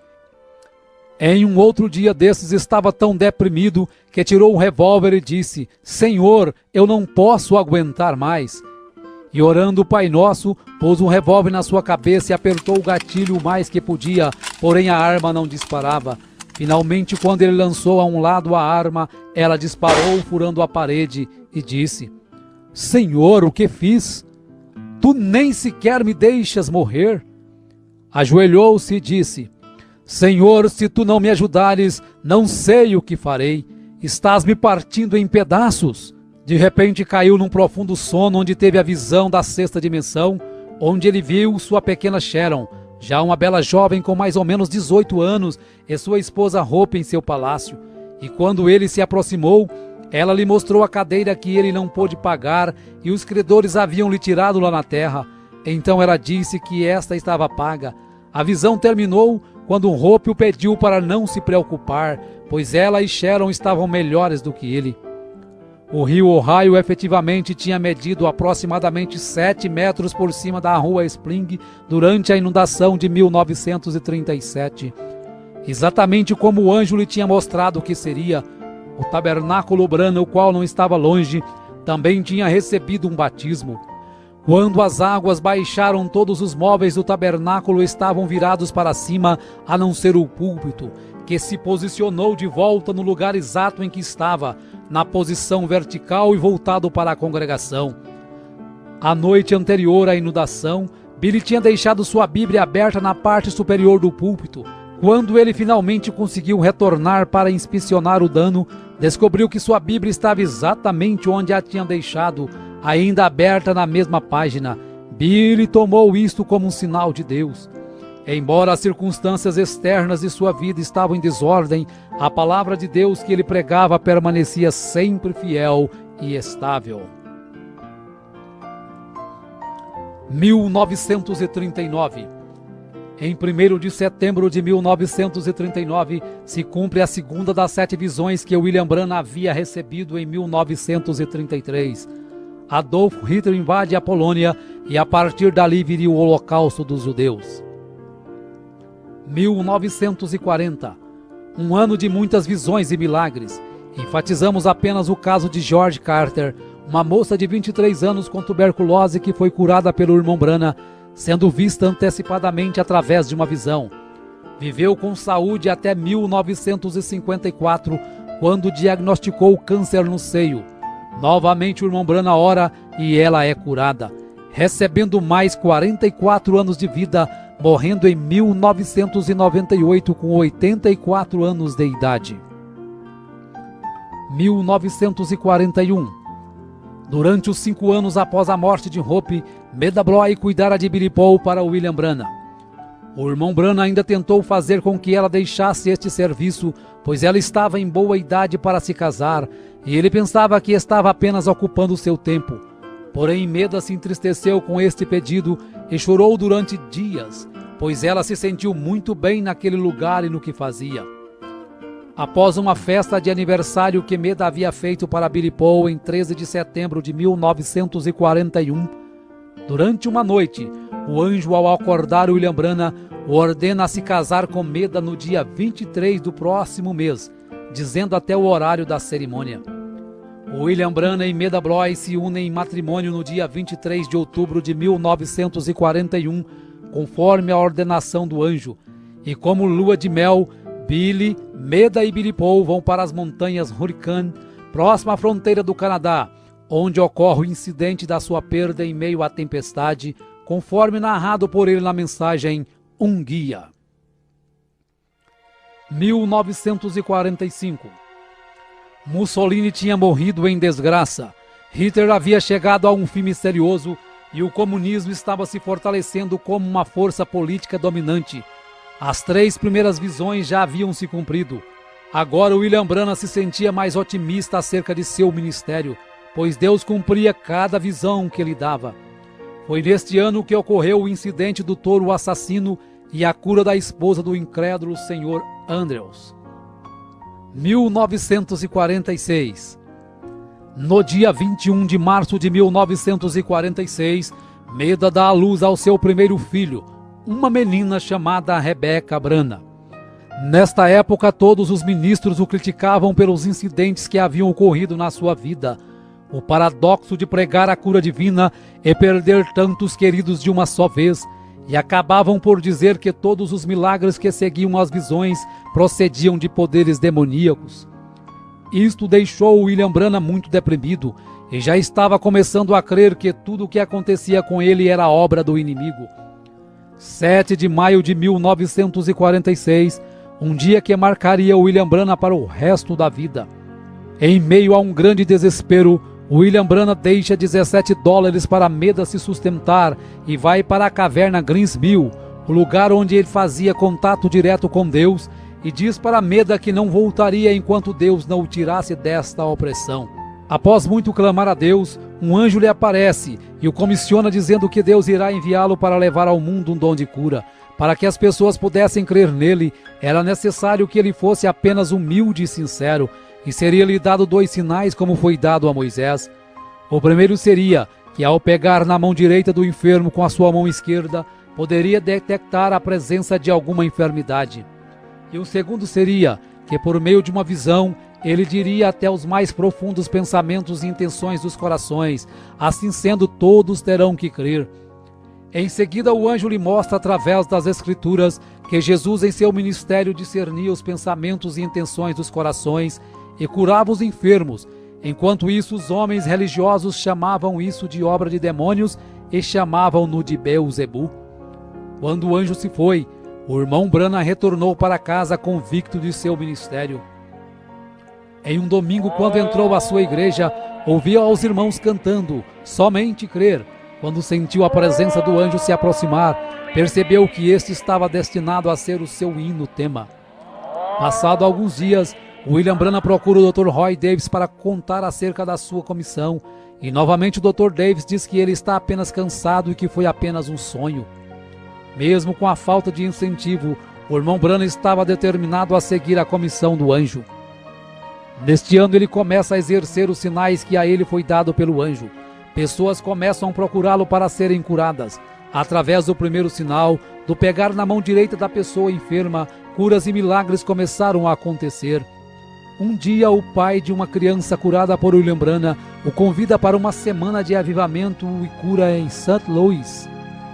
Em um outro dia desses estava tão deprimido que tirou um revólver e disse: Senhor, eu não posso aguentar mais. E orando o Pai Nosso, pôs um revólver na sua cabeça e apertou o gatilho o mais que podia, porém a arma não disparava. Finalmente, quando ele lançou a um lado a arma, ela disparou furando a parede e disse: Senhor, o que fiz? Tu nem sequer me deixas morrer. Ajoelhou-se e disse: Senhor, se tu não me ajudares, não sei o que farei. Estás me partindo em pedaços. De repente caiu num profundo sono onde teve a visão da sexta dimensão, onde ele viu sua pequena Sharon, já uma bela jovem com mais ou menos dezoito anos, e sua esposa Hope em seu palácio. E quando ele se aproximou, ela lhe mostrou a cadeira que ele não pôde pagar e os credores haviam lhe tirado lá na terra. Então ela disse que esta estava paga. A visão terminou quando Hope o pediu para não se preocupar, pois ela e Sharon estavam melhores do que ele. O rio Ohio efetivamente tinha medido aproximadamente sete metros por cima da rua Spring durante a inundação de mil novecentos e trinta e sete. Exatamente como o anjo lhe tinha mostrado que seria, o tabernáculo Branham, o qual não estava longe, também tinha recebido um batismo. Quando as águas baixaram, todos os móveis do tabernáculo estavam virados para cima, a não ser o púlpito, que se posicionou de volta no lugar exato em que estava, na posição vertical e voltado para a congregação. A noite anterior à inundação, Billy tinha deixado sua Bíblia aberta na parte superior do púlpito. Quando ele finalmente conseguiu retornar para inspecionar o dano, descobriu que sua Bíblia estava exatamente onde a tinha deixado, ainda aberta na mesma página. Billy tomou isto como um sinal de Deus. Embora as circunstâncias externas de sua vida estavam em desordem, a palavra de Deus que ele pregava permanecia sempre fiel e estável. mil novecentos e trinta e nove. Em primeiro de setembro de mil novecentos e trinta e nove, se cumpre a segunda das sete visões que William Branham havia recebido em mil novecentos e trinta e três. Adolf Hitler invade a Polônia e a partir dali viria o Holocausto dos Judeus. mil novecentos e quarenta, um ano de muitas visões e milagres. Enfatizamos apenas o caso de George Carter, uma moça de vinte e três anos com tuberculose que foi curada pelo irmão Branham, sendo vista antecipadamente através de uma visão. Viveu com saúde até mil novecentos e cinquenta e quatro, quando diagnosticou câncer no seio. Novamente o irmão Branham ora e ela é curada, recebendo mais quarenta e quatro anos de vida, morrendo em mil novecentos e noventa e oito com oitenta e quatro anos de idade. mil novecentos e quarenta e um. Durante os cinco anos após a morte de Hope, Meda Bloy cuidara de Billy Paul para William Branham. O irmão Branham ainda tentou fazer com que ela deixasse este serviço, pois ela estava em boa idade para se casar, e ele pensava que estava apenas ocupando seu tempo. Porém, Meda se entristeceu com este pedido e chorou durante dias, pois ela se sentiu muito bem naquele lugar e no que fazia. Após uma festa de aniversário que Meda havia feito para Billy Paul em treze de setembro de mil novecentos e quarenta e um, durante uma noite, o anjo, ao acordar William Branham, o ordena a se casar com Meda no dia vinte e três do próximo mês, dizendo até o horário da cerimônia. William Branham e Meda Bloy se unem em matrimônio no dia vinte e três de outubro de mil novecentos e quarenta e um, conforme a ordenação do anjo, e como lua de mel, Billy, Meda e Billy Paul vão para as montanhas Hurricane, próxima à fronteira do Canadá, onde ocorre o incidente da sua perda em meio à tempestade, conforme narrado por ele na mensagem Um Guia. mil novecentos e quarenta e cinco. Mussolini tinha morrido em desgraça, Hitler havia chegado a um fim misterioso e o comunismo estava se fortalecendo como uma força política dominante. As três primeiras visões já haviam se cumprido. Agora William Branham se sentia mais otimista acerca de seu ministério, pois Deus cumpria cada visão que ele dava. Foi neste ano que ocorreu o incidente do touro assassino e a cura da esposa do incrédulo senhor Andrews. mil novecentos e quarenta e seis. No dia vinte e um de março de mil novecentos e quarenta e seis, Meda dá à luz ao seu primeiro filho, uma menina chamada Rebecca Branham. Nesta época, todos os ministros o criticavam pelos incidentes que haviam ocorrido na sua vida. O paradoxo de pregar a cura divina é perder tantos queridos de uma só vez, e acabavam por dizer que todos os milagres que seguiam as visões procediam de poderes demoníacos. Isto deixou William Branham muito deprimido, e já estava começando a crer que tudo o que acontecia com ele era obra do inimigo. sete de maio de mil novecentos e quarenta e seis, um dia que marcaria William Branham para o resto da vida. Em meio a um grande desespero, William Branham deixa dezessete dólares para Meda se sustentar e vai para a caverna Greens Mill, o lugar onde ele fazia contato direto com Deus, e diz para Meda que não voltaria enquanto Deus não o tirasse desta opressão. Após muito clamar a Deus, um anjo lhe aparece e o comissiona dizendo que Deus irá enviá-lo para levar ao mundo um dom de cura. Para que as pessoas pudessem crer nele, era necessário que ele fosse apenas humilde e sincero, e seria-lhe dado dois sinais como foi dado a Moisés. O primeiro seria que, ao pegar na mão direita do enfermo com a sua mão esquerda, poderia detectar a presença de alguma enfermidade. E o segundo seria que, por meio de uma visão, ele diria até os mais profundos pensamentos e intenções dos corações. Assim sendo, todos terão que crer. Em seguida, o anjo lhe mostra através das Escrituras que Jesus em seu ministério discernia os pensamentos e intenções dos corações e curava os enfermos. Enquanto isso, os homens religiosos chamavam isso de obra de demônios e chamavam-no de Beelzebu. Quando o anjo se foi, o irmão Branham retornou para casa convicto de seu ministério. Em um domingo, quando entrou à sua igreja, ouviu aos irmãos cantando "Somente Crer". Quando sentiu a presença do anjo se aproximar, percebeu que este estava destinado a ser o seu hino tema. Passado alguns dias, William Branham procura o doutor Roy Davis para contar acerca da sua comissão, e novamente o doutor Davis diz que ele está apenas cansado e que foi apenas um sonho. Mesmo com a falta de incentivo, o irmão Branham estava determinado a seguir a comissão do anjo. Neste ano ele começa a exercer os sinais que a ele foi dado pelo anjo. pessoas começam a procurá-lo para serem curadas. Através do primeiro sinal, do pegar na mão direita da pessoa enferma, curas e milagres começaram a acontecer. Um dia, o pai de uma criança curada por William Branham o convida para uma semana de avivamento e cura em Saint Louis.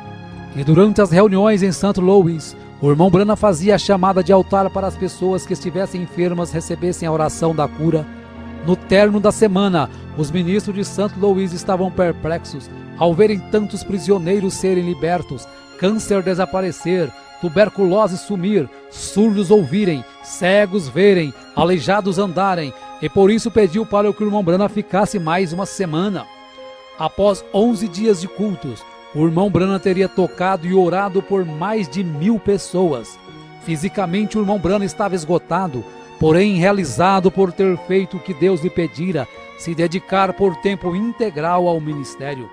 E durante as reuniões em Saint Louis, o irmão Branham fazia a chamada de altar para as pessoas que estivessem enfermas recebessem a oração da cura. No término da semana, os ministros de Saint Louis estavam perplexos ao verem tantos prisioneiros serem libertos, câncer desaparecer, tuberculose sumir, surdos ouvirem, cegos verem, aleijados andarem, e por isso pediu para que o irmão Branham ficasse mais uma semana. Após onze dias de cultos, o irmão Branham teria tocado e orado por mais de mil pessoas. Fisicamente, o irmão Branham estava esgotado, porém realizado por ter feito o que Deus lhe pedira, se dedicar por tempo integral ao ministério.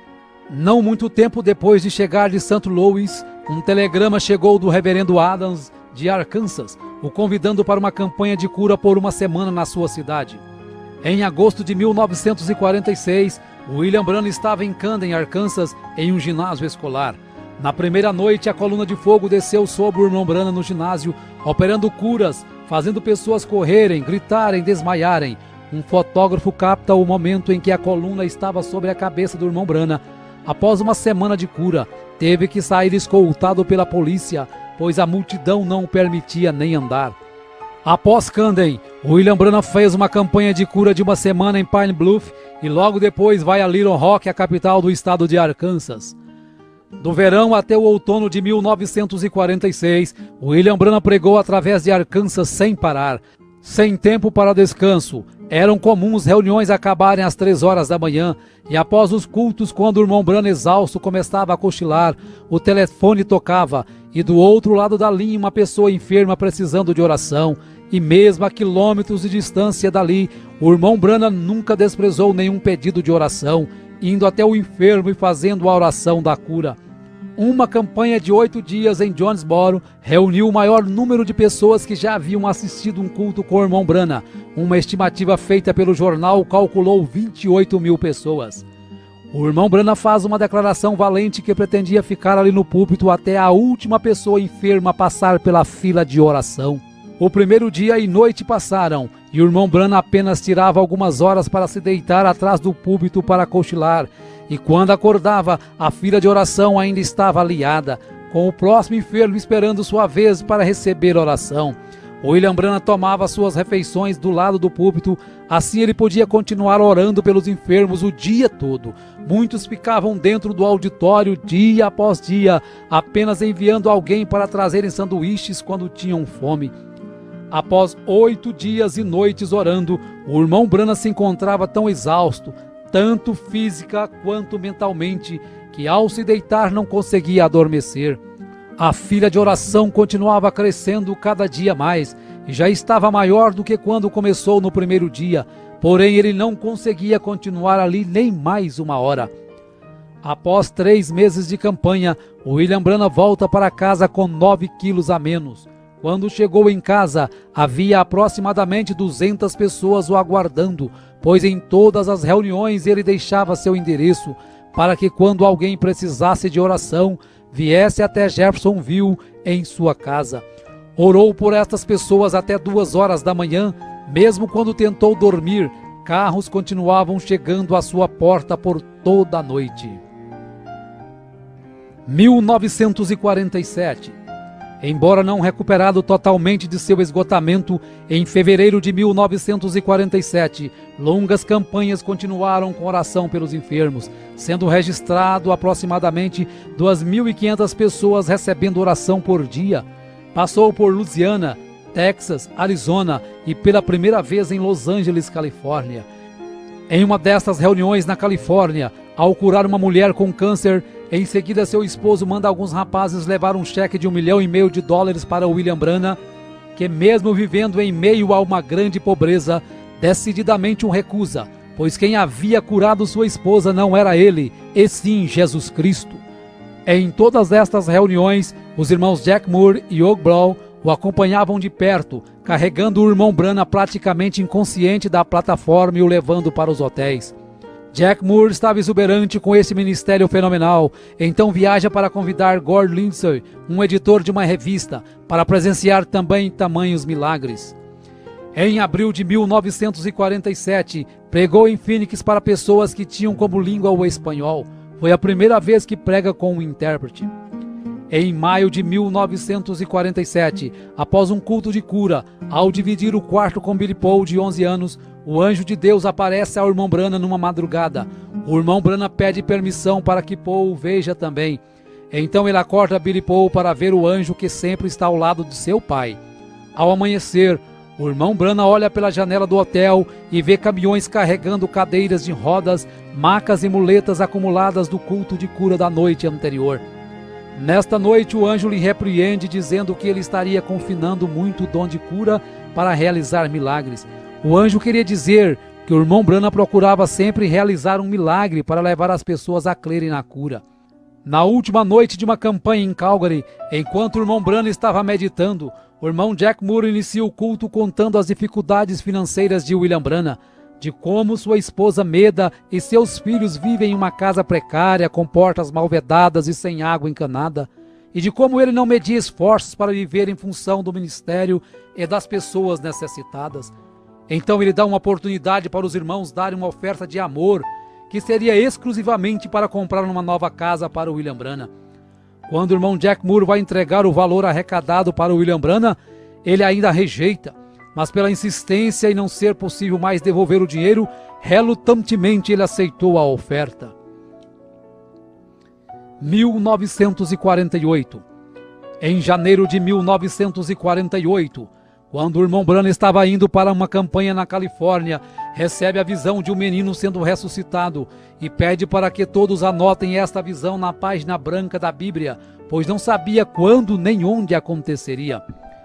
Não muito tempo depois de chegar de Saint Louis, um telegrama chegou do reverendo Adams de Arkansas, o convidando para uma campanha de cura por uma semana na sua cidade. Em agosto de mil novecentos e quarenta e seis, William Branham estava em Camden, Arkansas, em um ginásio escolar. Na primeira noite, a coluna de fogo desceu sobre o irmão Branham no ginásio, operando curas, fazendo pessoas correrem, gritarem, desmaiarem. Um fotógrafo capta o momento em que a coluna estava sobre a cabeça do irmão Branham. Após uma semana de cura, teve que sair escoltado pela polícia, pois a multidão não o permitia nem andar. Após Camden, William Branham fez uma campanha de cura de uma semana em Pine Bluff e logo depois vai a Little Rock, a capital do estado de Arkansas. Do verão até o outono de mil novecentos e quarenta e seis, William Branham pregou através de Arkansas sem parar, sem tempo para descanso. Eram comuns reuniões acabarem às três horas da manhã, e após os cultos, quando o irmão Branham exausto começava a cochilar, o telefone tocava, e do outro lado da linha uma pessoa enferma precisando de oração, e mesmo a quilômetros de distância dali, o irmão Branham nunca desprezou nenhum pedido de oração, indo até o enfermo e fazendo a oração da cura. Uma campanha de oito dias em Jonesboro reuniu o maior número de pessoas que já haviam assistido um culto com o irmão Branham. Uma estimativa feita pelo jornal calculou vinte e oito mil pessoas. O irmão Branham faz uma declaração valente que pretendia ficar ali no púlpito até a última pessoa enferma passar pela fila de oração. O primeiro dia e noite passaram, e o irmão Branham apenas tirava algumas horas para se deitar atrás do púlpito para cochilar, e quando acordava, a fila de oração ainda estava aliada, com o próximo enfermo esperando sua vez para receber oração. William Branham tomava suas refeições do lado do púlpito, assim ele podia continuar orando pelos enfermos o dia todo. Muitos ficavam dentro do auditório dia após dia, apenas enviando alguém para trazerem sanduíches quando tinham fome. Após oito dias e noites orando, o irmão Branham se encontrava tão exausto, tanto física quanto mentalmente, que ao se deitar não conseguia adormecer. A fila de oração continuava crescendo cada dia mais, e já estava maior do que quando começou no primeiro dia, porém ele não conseguia continuar ali nem mais uma hora. Após três meses de campanha, William Branham volta para casa com nove quilos a menos. Quando chegou em casa, havia aproximadamente duzentas pessoas o aguardando, pois em todas as reuniões ele deixava seu endereço, para que quando alguém precisasse de oração, viesse até Jeffersonville em sua casa. Orou por estas pessoas até duas horas da manhã, mesmo quando tentou dormir, carros continuavam chegando à sua porta por toda a noite. mil novecentos e quarenta e sete. Embora não recuperado totalmente de seu esgotamento, em fevereiro de mil novecentos e quarenta e sete, longas campanhas continuaram com oração pelos enfermos, sendo registrado aproximadamente duas mil e quinhentas pessoas recebendo oração por dia. Passou por Louisiana, Texas, Arizona e pela primeira vez em Los Angeles, Califórnia. Em uma destas reuniões na Califórnia, ao curar uma mulher com câncer, em seguida seu esposo manda alguns rapazes levar um cheque de um milhão e meio de dólares para William Branham, que mesmo vivendo em meio a uma grande pobreza, decididamente o recusa, pois quem havia curado sua esposa não era ele, e sim Jesus Cristo. Em todas estas reuniões, os irmãos Jack Moore e Og Brown o acompanhavam de perto, carregando o irmão Branham praticamente inconsciente da plataforma e o levando para os hotéis. Jack Moore estava exuberante com esse ministério fenomenal, então viaja para convidar Gordon Lindsay, um editor de uma revista, para presenciar também tamanhos milagres. Em abril de mil novecentos e quarenta e sete, pregou em Phoenix para pessoas que tinham como língua o espanhol. Foi a primeira vez que prega com um intérprete. Em maio de mil novecentos e quarenta e sete, após um culto de cura, ao dividir o quarto com Billy Paul, de onze anos, o anjo de Deus aparece ao irmão Branham numa madrugada. O irmão Branham pede permissão para que Paul o veja também. Então ele acorda Billy Paul para ver o anjo que sempre está ao lado de seu pai. Ao amanhecer, o irmão Branham olha pela janela do hotel e vê caminhões carregando cadeiras de rodas, macas e muletas acumuladas do culto de cura da noite anterior. Nesta noite o anjo lhe repreende, dizendo que ele estaria confinando muito o dom de cura para realizar milagres. O anjo queria dizer que o irmão Branham procurava sempre realizar um milagre para levar as pessoas a crerem na cura. Na última noite de uma campanha em Calgary, enquanto o irmão Branham estava meditando, o irmão Jack Moore inicia o culto contando as dificuldades financeiras de William Branham, de como sua esposa Meda e seus filhos vivem em uma casa precária, com portas mal vedadas e sem água encanada, e de como ele não media esforços para viver em função do ministério e das pessoas necessitadas. Então ele dá uma oportunidade para os irmãos darem uma oferta de amor, que seria exclusivamente para comprar uma nova casa para o William Branham. Quando o irmão Jack Moore vai entregar o valor arrecadado para o William Branham, ele ainda rejeita, mas pela insistência e não ser possível mais devolver o dinheiro, relutantemente ele aceitou a oferta. mil novecentos e quarenta e oito. Em janeiro de mil novecentos e quarenta e oito, quando o irmão Branham estava indo para uma campanha na Califórnia, recebe a visão de um menino sendo ressuscitado e pede para que todos anotem esta visão na página branca da Bíblia, pois não sabia quando nem onde aconteceria.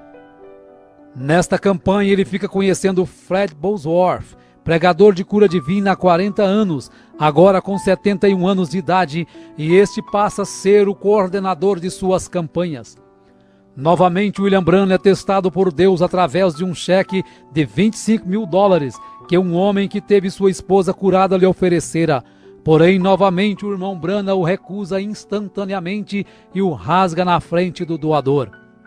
Nesta campanha ele fica conhecendo Fred Bosworth, pregador de cura divina há quarenta anos, agora com setenta e um anos de idade, e este passa a ser o coordenador de suas campanhas. Novamente William Branham é testado por Deus através de um cheque de vinte e cinco mil dólares que um homem que teve sua esposa curada lhe oferecera. Porém, novamente o irmão Branham o recusa instantaneamente e o rasga na frente do doador.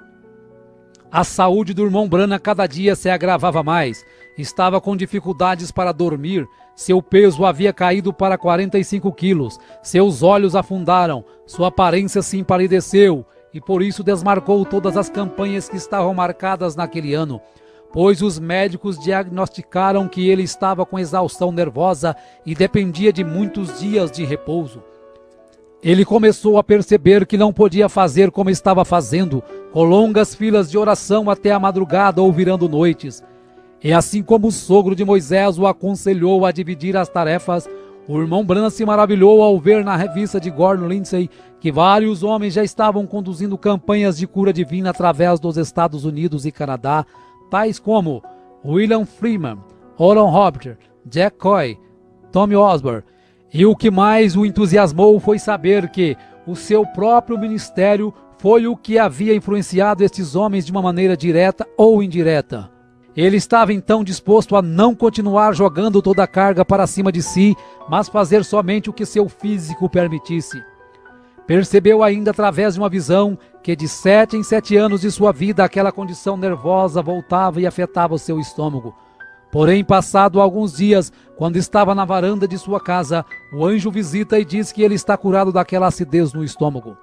A saúde do irmão Branham cada dia se agravava mais. Estava com dificuldades para dormir, seu peso havia caído para quarenta e cinco quilos, seus olhos afundaram, sua aparência se empalideceu, e por isso desmarcou todas as campanhas que estavam marcadas naquele ano, pois os médicos diagnosticaram que ele estava com exaustão nervosa e dependia de muitos dias de repouso. Ele começou a perceber que não podia fazer como estava fazendo, com longas filas de oração até a madrugada ou virando noites. E assim como o sogro de Moisés o aconselhou a dividir as tarefas, o irmão Branham se maravilhou ao ver na revista de Gordon Lindsay que vários homens já estavam conduzindo campanhas de cura divina através dos Estados Unidos e Canadá, tais como William Freeman, Oral Roberts, Jack Coy, Tommy Osborne. E o que mais o entusiasmou foi saber que o seu próprio ministério foi o que havia influenciado estes homens de uma maneira direta ou indireta. Ele estava então disposto a não continuar jogando toda a carga para cima de si, mas fazer somente o que seu físico permitisse. Percebeu ainda através de uma visão que de sete em sete anos de sua vida aquela condição nervosa voltava e afetava o seu estômago. Porém, passado alguns dias, quando estava na varanda de sua casa, o anjo visita e diz que ele está curado daquela acidez no estômago.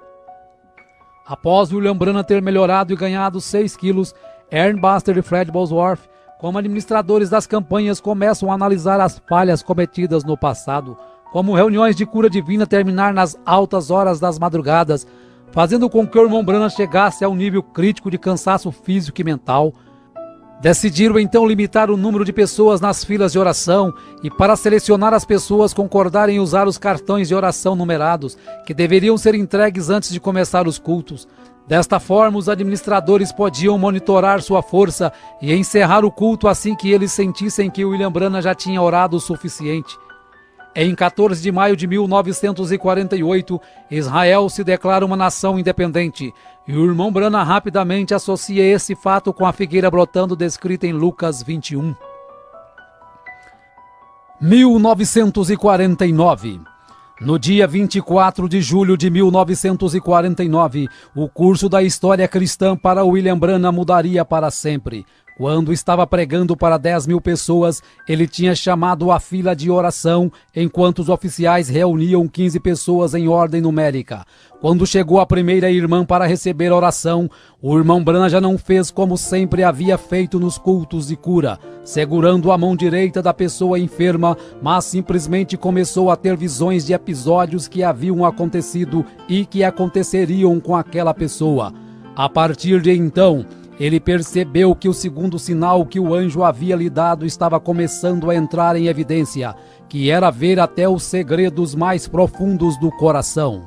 Após William Branham ter melhorado e ganhado seis quilos, Aaron Buster e Fred Bosworth, como administradores das campanhas, começam a analisar as falhas cometidas no passado, como reuniões de cura divina terminar nas altas horas das madrugadas, fazendo com que o irmão Branham chegasse a um nível crítico de cansaço físico e mental. Decidiram então limitar o número de pessoas nas filas de oração e, para selecionar as pessoas, concordarem em usar os cartões de oração numerados, que deveriam ser entregues antes de começar os cultos. Desta forma, os administradores podiam monitorar sua força e encerrar o culto assim que eles sentissem que William Branham já tinha orado o suficiente. Em quatorze de maio de mil novecentos e quarenta e oito, Israel se declara uma nação independente, e o irmão Branham rapidamente associa esse fato com a figueira brotando descrita em Lucas vinte e um. mil novecentos e quarenta e nove. No dia vinte e quatro de julho de mil novecentos e quarenta e nove, o curso da história cristã para William Branham mudaria para sempre. Quando estava pregando para dez mil pessoas, ele tinha chamado a fila de oração, enquanto os oficiais reuniam quinze pessoas em ordem numérica. Quando chegou a primeira irmã para receber a oração, o irmão Branham já não fez como sempre havia feito nos cultos de cura, segurando a mão direita da pessoa enferma, mas simplesmente começou a ter visões de episódios que haviam acontecido e que aconteceriam com aquela pessoa. A partir de então, ele percebeu que o segundo sinal que o anjo havia lhe dado estava começando a entrar em evidência, que era ver até os segredos mais profundos do coração.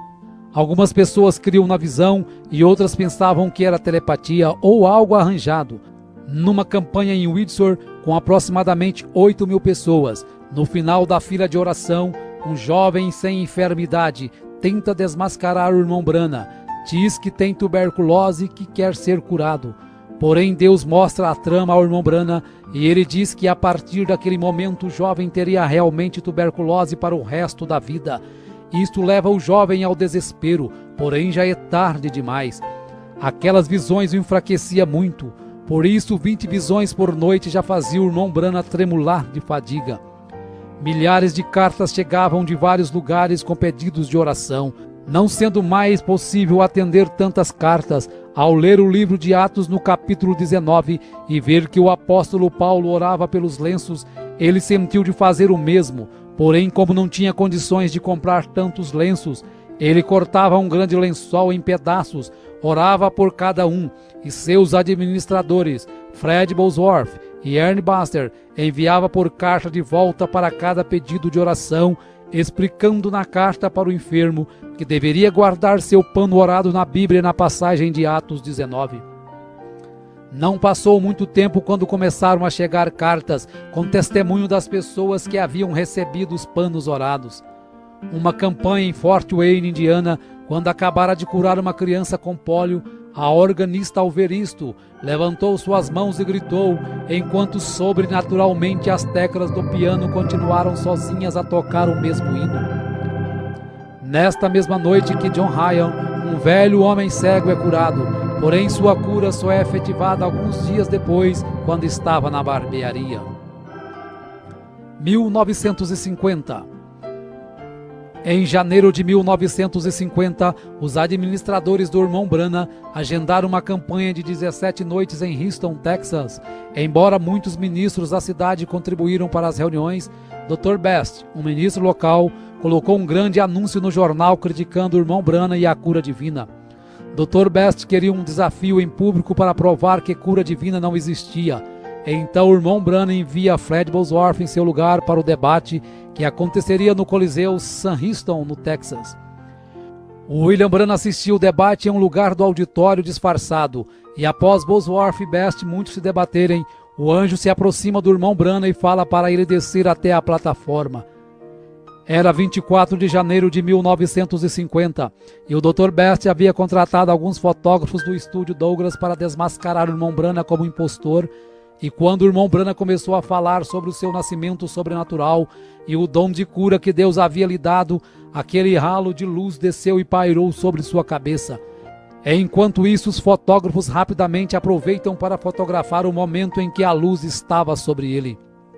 Algumas pessoas criam na visão e outras pensavam que era telepatia ou algo arranjado. Numa campanha em Windsor, com aproximadamente oito mil pessoas, no final da fila de oração, um jovem sem enfermidade tenta desmascarar o irmão Branham. Diz que tem tuberculose e que quer ser curado. Porém, Deus mostra a trama ao irmão Branham e ele diz que a partir daquele momento o jovem teria realmente tuberculose para o resto da vida. Isto leva o jovem ao desespero, porém já é tarde demais. Aquelas visões o enfraqueciam muito, por isso vinte visões por noite já faziam o irmão Branham tremular de fadiga. Milhares de cartas chegavam de vários lugares com pedidos de oração. Não sendo mais possível atender tantas cartas, ao ler o livro de Atos no capítulo dezenove e ver que o apóstolo Paulo orava pelos lenços, ele sentiu de fazer o mesmo. Porém, como não tinha condições de comprar tantos lenços, ele cortava um grande lençol em pedaços, orava por cada um, e seus administradores, Fred Bosworth e Ernie Buster, enviava por carta de volta para cada pedido de oração, explicando na carta para o enfermo que deveria guardar seu pano orado na Bíblia na passagem de Atos dezenove. Não passou muito tempo quando começaram a chegar cartas com testemunho das pessoas que haviam recebido os panos orados. Uma campanha em Fort Wayne, Indiana, quando acabara de curar uma criança com pólio, a organista, ao ver isto, levantou suas mãos e gritou, enquanto sobrenaturalmente as teclas do piano continuaram sozinhas a tocar o mesmo hino. Nesta mesma noite que John Ryan, um velho homem cego, é curado, porém sua cura só é efetivada alguns dias depois, quando estava na barbearia. mil novecentos e cinquenta. Em janeiro de mil novecentos e cinquenta, os administradores do irmão Branham agendaram uma campanha de dezessete noites em Houston, Texas. Embora muitos ministros da cidade contribuíram para as reuniões, doutor Best, um ministro local, colocou um grande anúncio no jornal criticando o irmão Branham e a cura divina. doutor Best queria um desafio em público para provar que cura divina não existia. Então o irmão Branham envia Fred Bosworth em seu lugar para o debate que aconteceria no Coliseu Sam Houston, no Texas. O William Branham assistiu o debate em um lugar do auditório disfarçado, e após Bosworth e Best muitos se debaterem, o anjo se aproxima do irmão Branham e fala para ele descer até a plataforma. Era vinte e quatro de janeiro de mil novecentos e cinquenta, e o doutor Best havia contratado alguns fotógrafos do estúdio Douglas para desmascarar o irmão Branham como impostor. E quando o irmão Branham começou a falar sobre o seu nascimento sobrenatural e o dom de cura que Deus havia lhe dado, aquele ralo de luz desceu e pairou sobre sua cabeça. Enquanto isso, os fotógrafos rapidamente aproveitam para fotografar o momento em que a luz estava sobre ele.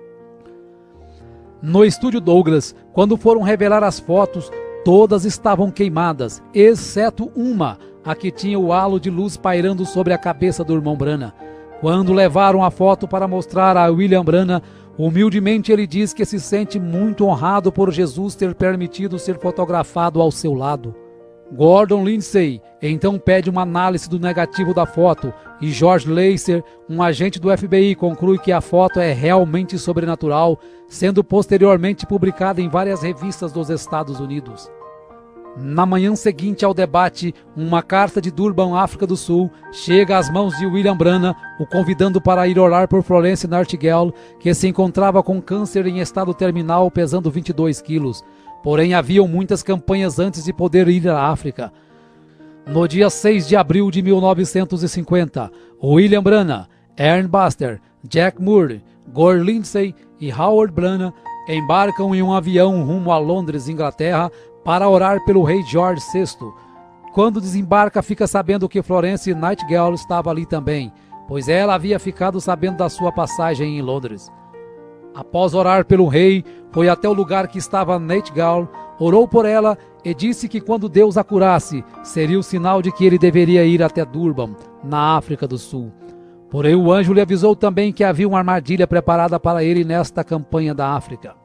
No estúdio Douglas, quando foram revelar as fotos, todas estavam queimadas, exceto uma, a que tinha o halo de luz pairando sobre a cabeça do irmão Branham. Quando levaram a foto para mostrar a William Branham, humildemente ele diz que se sente muito honrado por Jesus ter permitido ser fotografado ao seu lado. Gordon Lindsay então pede uma análise do negativo da foto e George Lacer, um agente do F B I, conclui que a foto é realmente sobrenatural, sendo posteriormente publicada em várias revistas dos Estados Unidos. Na manhã seguinte ao debate, uma carta de Durban, África do Sul, chega às mãos de William Branham, o convidando para ir orar por Florence Nightingale, que se encontrava com câncer em estado terminal, pesando vinte e dois quilos. Porém, haviam muitas campanhas antes de poder ir à África. No dia seis de abril de mil novecentos e cinquenta, William Branham, Ern Buster, Jack Moore, Gore Lindsay e Howard Branham embarcam em um avião rumo a Londres, Inglaterra, para orar pelo rei George sexto. Quando desembarca, fica sabendo que Florence Nightingale estava ali também, pois ela havia ficado sabendo da sua passagem em Londres. Após orar pelo rei, foi até o lugar que estava Nightingale, orou por ela e disse que quando Deus a curasse, seria o sinal de que ele deveria ir até Durban, na África do Sul. Porém, o anjo lhe avisou também que havia uma armadilha preparada para ele nesta campanha da África.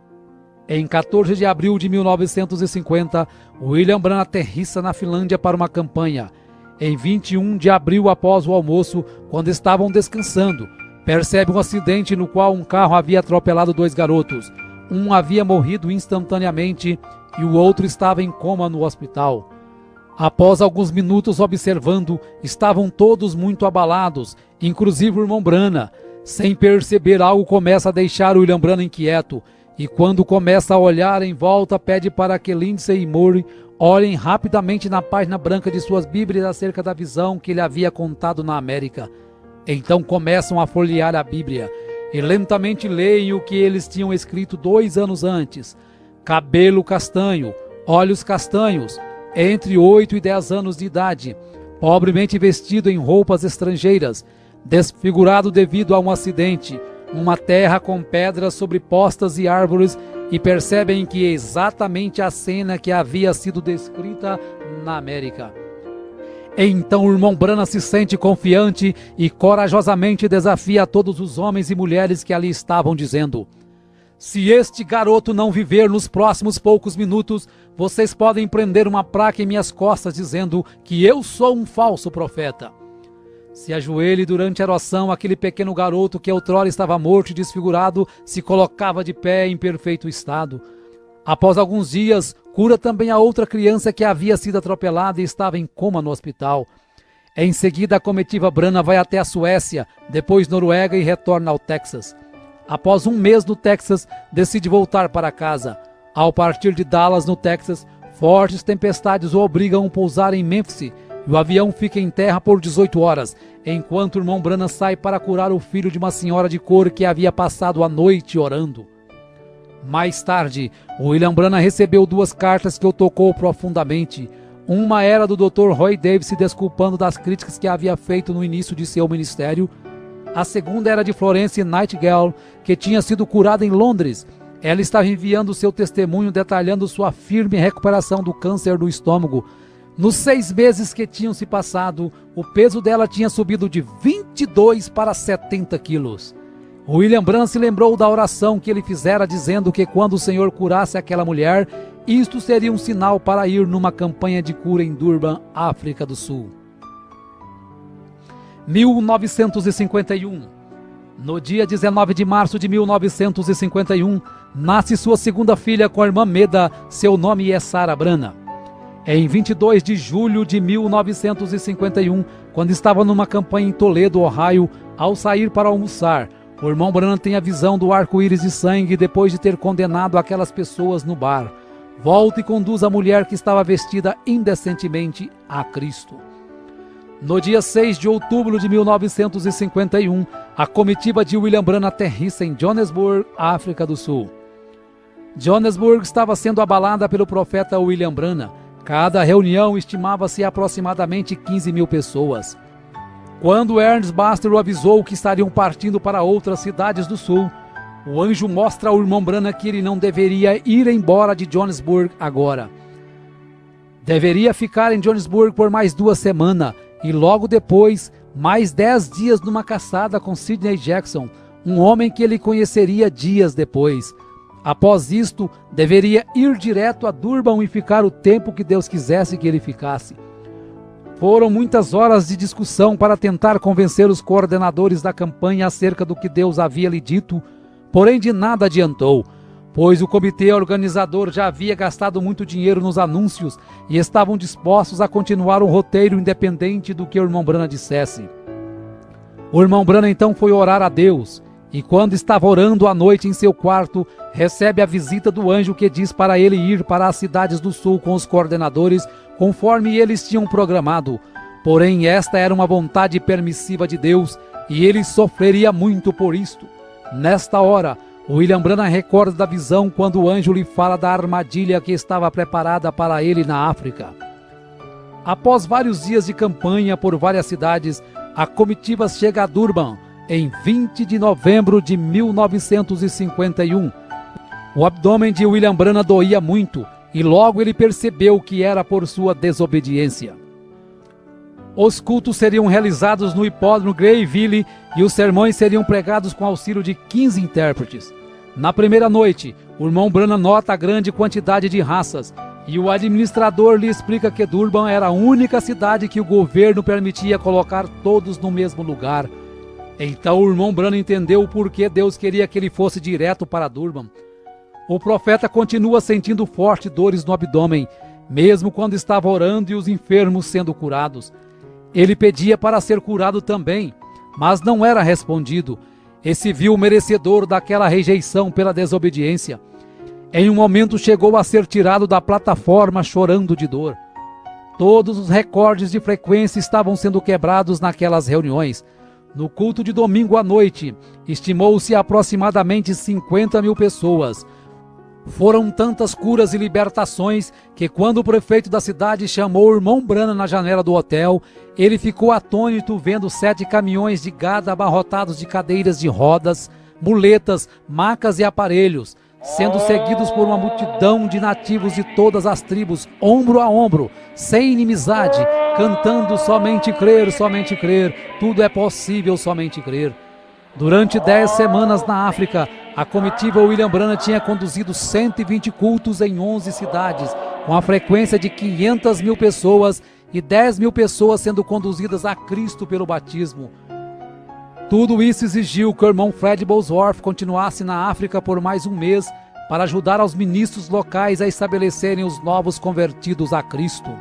Em quatorze de abril de mil novecentos e cinquenta, William Branham aterrissa na Finlândia para uma campanha. Em vinte e um de abril, após o almoço, quando estavam descansando, percebe um acidente no qual um carro havia atropelado dois garotos. Um havia morrido instantaneamente e o outro estava em coma no hospital. Após alguns minutos observando, estavam todos muito abalados, inclusive o irmão Branham. Sem perceber, algo começa a deixar o William Branham inquieto, e quando começa a olhar em volta, pede para que Lindsay e Murray olhem rapidamente na página branca de suas bíblias acerca da visão que ele havia contado na América. Então começam a folhear a Bíblia e lentamente leem o que eles tinham escrito dois anos antes. Cabelo castanho, olhos castanhos, entre oito e dez anos de idade, pobremente vestido em roupas estrangeiras, desfigurado devido a um acidente, uma terra com pedras sobrepostas e árvores, e percebem que é exatamente a cena que havia sido descrita na América. Então o irmão Branham se sente confiante e corajosamente desafia a todos os homens e mulheres que ali estavam, dizendo: se este garoto não viver nos próximos poucos minutos, vocês podem prender uma placa em minhas costas dizendo que eu sou um falso profeta. Se ajoelhe durante a oração, aquele pequeno garoto que outrora estava morto e desfigurado se colocava de pé em perfeito estado. Após alguns dias, cura também a outra criança que havia sido atropelada e estava em coma no hospital. Em seguida, a comitiva Branham vai até a Suécia, depois Noruega e retorna ao Texas. Após um mês no Texas, decide voltar para casa. Ao partir de Dallas, no Texas, fortes tempestades o obrigam a pousar em Memphis e o avião fica em terra por dezoito horas, enquanto o irmão Branham sai para curar o filho de uma senhora de cor que havia passado a noite orando. Mais tarde, William Branham recebeu duas cartas que o tocou profundamente. Uma era do doutor Roy Davis se desculpando das críticas que havia feito no início de seu ministério. A segunda era de Florence Nightingale, que tinha sido curada em Londres. Ela estava enviando seu testemunho detalhando sua firme recuperação do câncer do estômago. Nos seis meses que tinham se passado, o peso dela tinha subido de vinte e dois para setenta quilos. William Branham se lembrou da oração que ele fizera dizendo que quando o Senhor curasse aquela mulher, isto seria um sinal para ir numa campanha de cura em Durban, África do Sul. mil novecentos e cinquenta e um. No dia dezenove de março de mil novecentos e cinquenta e um, nasce sua segunda filha com a irmã Meda, seu nome é Sarah Branham. Em vinte e dois de julho de mil novecentos e cinquenta e um, quando estava numa campanha em Toledo, Ohio, ao sair para almoçar, o irmão Branham tem a visão do arco-íris de sangue depois de ter condenado aquelas pessoas no bar. Volta e conduz a mulher que estava vestida indecentemente a Cristo. No dia seis de outubro de mil novecentos e cinquenta e um, a comitiva de William Branham aterrissa em Johannesburg, África do Sul. Johannesburg estava sendo abalada pelo profeta William Branham. Cada reunião estimava-se aproximadamente quinze mil pessoas. Quando Ernest Baxter o avisou que estariam partindo para outras cidades do sul, o anjo mostra ao irmão Branham que ele não deveria ir embora de Johannesburg agora. Deveria ficar em Johannesburg por mais duas semanas e logo depois, mais dez dias numa caçada com Sidney Jackson, um homem que ele conheceria dias depois. Após isto, deveria ir direto a Durban e ficar o tempo que Deus quisesse que ele ficasse. Foram muitas horas de discussão para tentar convencer os coordenadores da campanha acerca do que Deus havia lhe dito, porém de nada adiantou, pois o comitê organizador já havia gastado muito dinheiro nos anúncios e estavam dispostos a continuar um roteiro independente do que o irmão Branham dissesse. O irmão Branham então foi orar a Deus, e quando estava orando à noite em seu quarto, recebe a visita do anjo que diz para ele ir para as cidades do sul com os coordenadores, conforme eles tinham programado. Porém, esta era uma vontade permissiva de Deus, e ele sofreria muito por isto. Nesta hora, William Branham recorda da visão quando o anjo lhe fala da armadilha que estava preparada para ele na África. Após vários dias de campanha por várias cidades, a comitiva chega a Durban em vinte de novembro de mil novecentos e cinquenta e um. O abdômen de William Branham doía muito e logo ele percebeu que era por sua desobediência. Os cultos seriam realizados no hipódromo Greyville e os sermões seriam pregados com auxílio de quinze intérpretes. Na primeira noite, o irmão Branham nota a grande quantidade de raças e o administrador lhe explica que Durban era a única cidade que o governo permitia colocar todos no mesmo lugar. Então o irmão Branham entendeu o porquê Deus queria que ele fosse direto para Durban. O profeta continua sentindo fortes dores no abdômen, mesmo quando estava orando e os enfermos sendo curados. Ele pedia para ser curado também, mas não era respondido, e se viu merecedor daquela rejeição pela desobediência. Em um momento chegou a ser tirado da plataforma chorando de dor. Todos os recordes de frequência estavam sendo quebrados naquelas reuniões. No culto de domingo à noite, estimou-se aproximadamente cinquenta mil pessoas. Foram tantas curas e libertações que quando o prefeito da cidade chamou o irmão Branham na janela do hotel, ele ficou atônito vendo sete caminhões de gado abarrotados de cadeiras de rodas, muletas, macas e aparelhos, sendo seguidos por uma multidão de nativos de todas as tribos, ombro a ombro, sem inimizade, cantando somente crer, somente crer, tudo é possível, somente crer. Durante dez semanas na África, a comitiva William Branham tinha conduzido cento e vinte cultos em onze cidades, com a frequência de quinhentas mil pessoas e dez mil pessoas sendo conduzidas a Cristo pelo batismo. Tudo isso exigiu que o irmão Fred Bosworth continuasse na África por mais um mês para ajudar aos ministros locais a estabelecerem os novos convertidos a Cristo.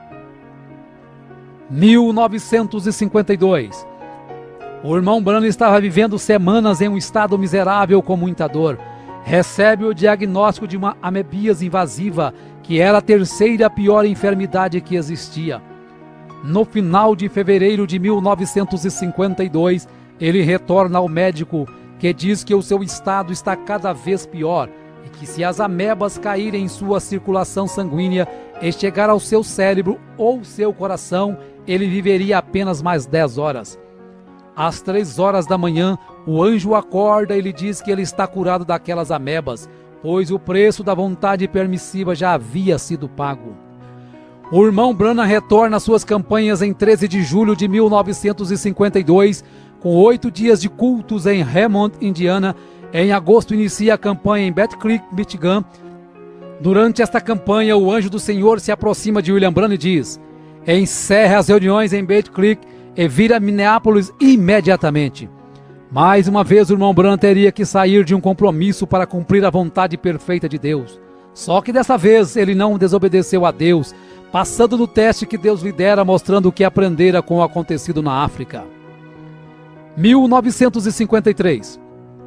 mil novecentos e cinquenta e dois. O irmão Branham estava vivendo semanas em um estado miserável com muita dor. Recebe o diagnóstico de uma amebíase invasiva, que era a terceira pior enfermidade que existia. No final de fevereiro de mil novecentos e cinquenta e dois, ele retorna ao médico, que diz que o seu estado está cada vez pior e que se as amebas caírem em sua circulação sanguínea e chegar ao seu cérebro ou seu coração, ele viveria apenas mais dez horas. Às três horas da manhã, o anjo acorda e lhe diz que ele está curado daquelas amebas, pois o preço da vontade permissiva já havia sido pago. O irmão Branham retorna às suas campanhas em treze de julho de mil novecentos e cinquenta e dois, com oito dias de cultos em Hammond, Indiana. Em agosto inicia a campanha em Battle Creek, Michigan. Durante esta campanha, o anjo do Senhor se aproxima de William Branham e diz: encerre as reuniões em Battle Creek e vira Minneapolis imediatamente. Mais uma vez o irmão Branham teria que sair de um compromisso para cumprir a vontade perfeita de Deus. Só que dessa vez ele não desobedeceu a Deus, passando no teste que Deus lhe dera, mostrando o que aprendera com o acontecido na África. mil novecentos e cinquenta e três.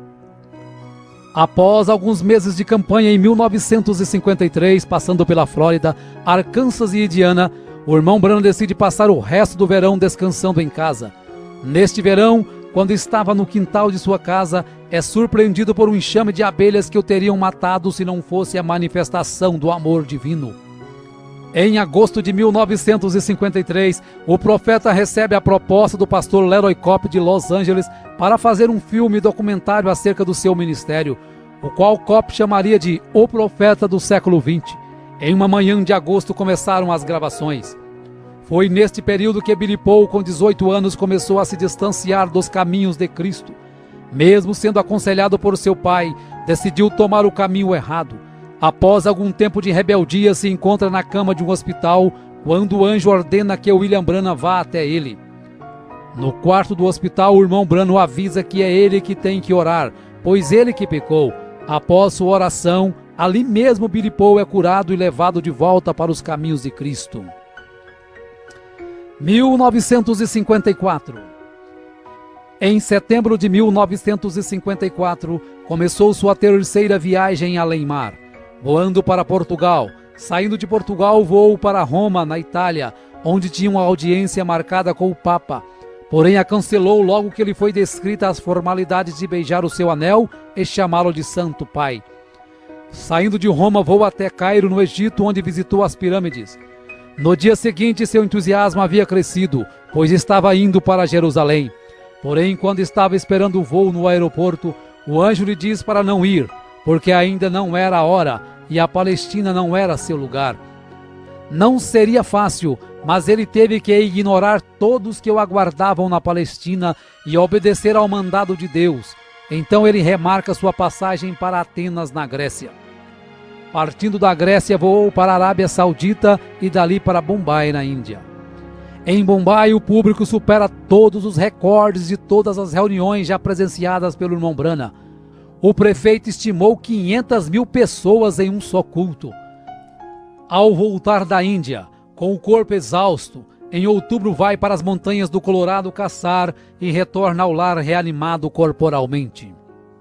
Após alguns meses de campanha em mil novecentos e cinquenta e três, passando pela Flórida, Arkansas e Indiana, o irmão Branham decide passar o resto do verão descansando em casa. Neste verão, quando estava no quintal de sua casa, é surpreendido por um enxame de abelhas que o teriam matado se não fosse a manifestação do amor divino. Em agosto de mil novecentos e cinquenta e três, o profeta recebe a proposta do pastor Leroy Cope de Los Angeles para fazer um filme documentário acerca do seu ministério, o qual Cope chamaria de O Profeta do Século vinte. Em uma manhã de agosto começaram as gravações. Foi neste período que Billy Paul, com dezoito anos, começou a se distanciar dos caminhos de Cristo. Mesmo sendo aconselhado por seu pai, decidiu tomar o caminho errado. Após algum tempo de rebeldia, se encontra na cama de um hospital, quando o anjo ordena que William Branham vá até ele. No quarto do hospital, o irmão Branham avisa que é ele que tem que orar, pois ele que pecou. Após sua oração, ali mesmo Billy Paul é curado e levado de volta para os caminhos de Cristo. mil novecentos e cinquenta e quatro. Em setembro de mil novecentos e cinquenta e quatro, começou sua terceira viagem além-mar, voando para Portugal. Saindo de Portugal, voou para Roma, na Itália, onde tinha uma audiência marcada com o Papa. porém a cancelou logo que lhe foi descrita as formalidades de beijar o seu anel e chamá-lo de Santo Pai. Saindo de Roma, voou até Cairo, no Egito, onde visitou as pirâmides. No dia seguinte, seu entusiasmo havia crescido, pois estava indo para Jerusalém. Porém, quando estava esperando o voo no aeroporto, o anjo lhe diz para não ir, porque ainda não era a hora e a Palestina não era seu lugar. Não seria fácil, mas ele teve que ignorar todos que o aguardavam na Palestina e obedecer ao mandado de Deus. Então ele remarca sua passagem para Atenas, na Grécia. Partindo da Grécia, voou para a Arábia Saudita e dali para Bombai, na Índia. Em Bombai, o público supera todos os recordes de todas as reuniões já presenciadas pelo irmão Branham. O prefeito estimou quinhentas mil pessoas em um só culto. Ao voltar da Índia, com o corpo exausto, em outubro vai para as montanhas do Colorado caçar e retorna ao lar reanimado corporalmente.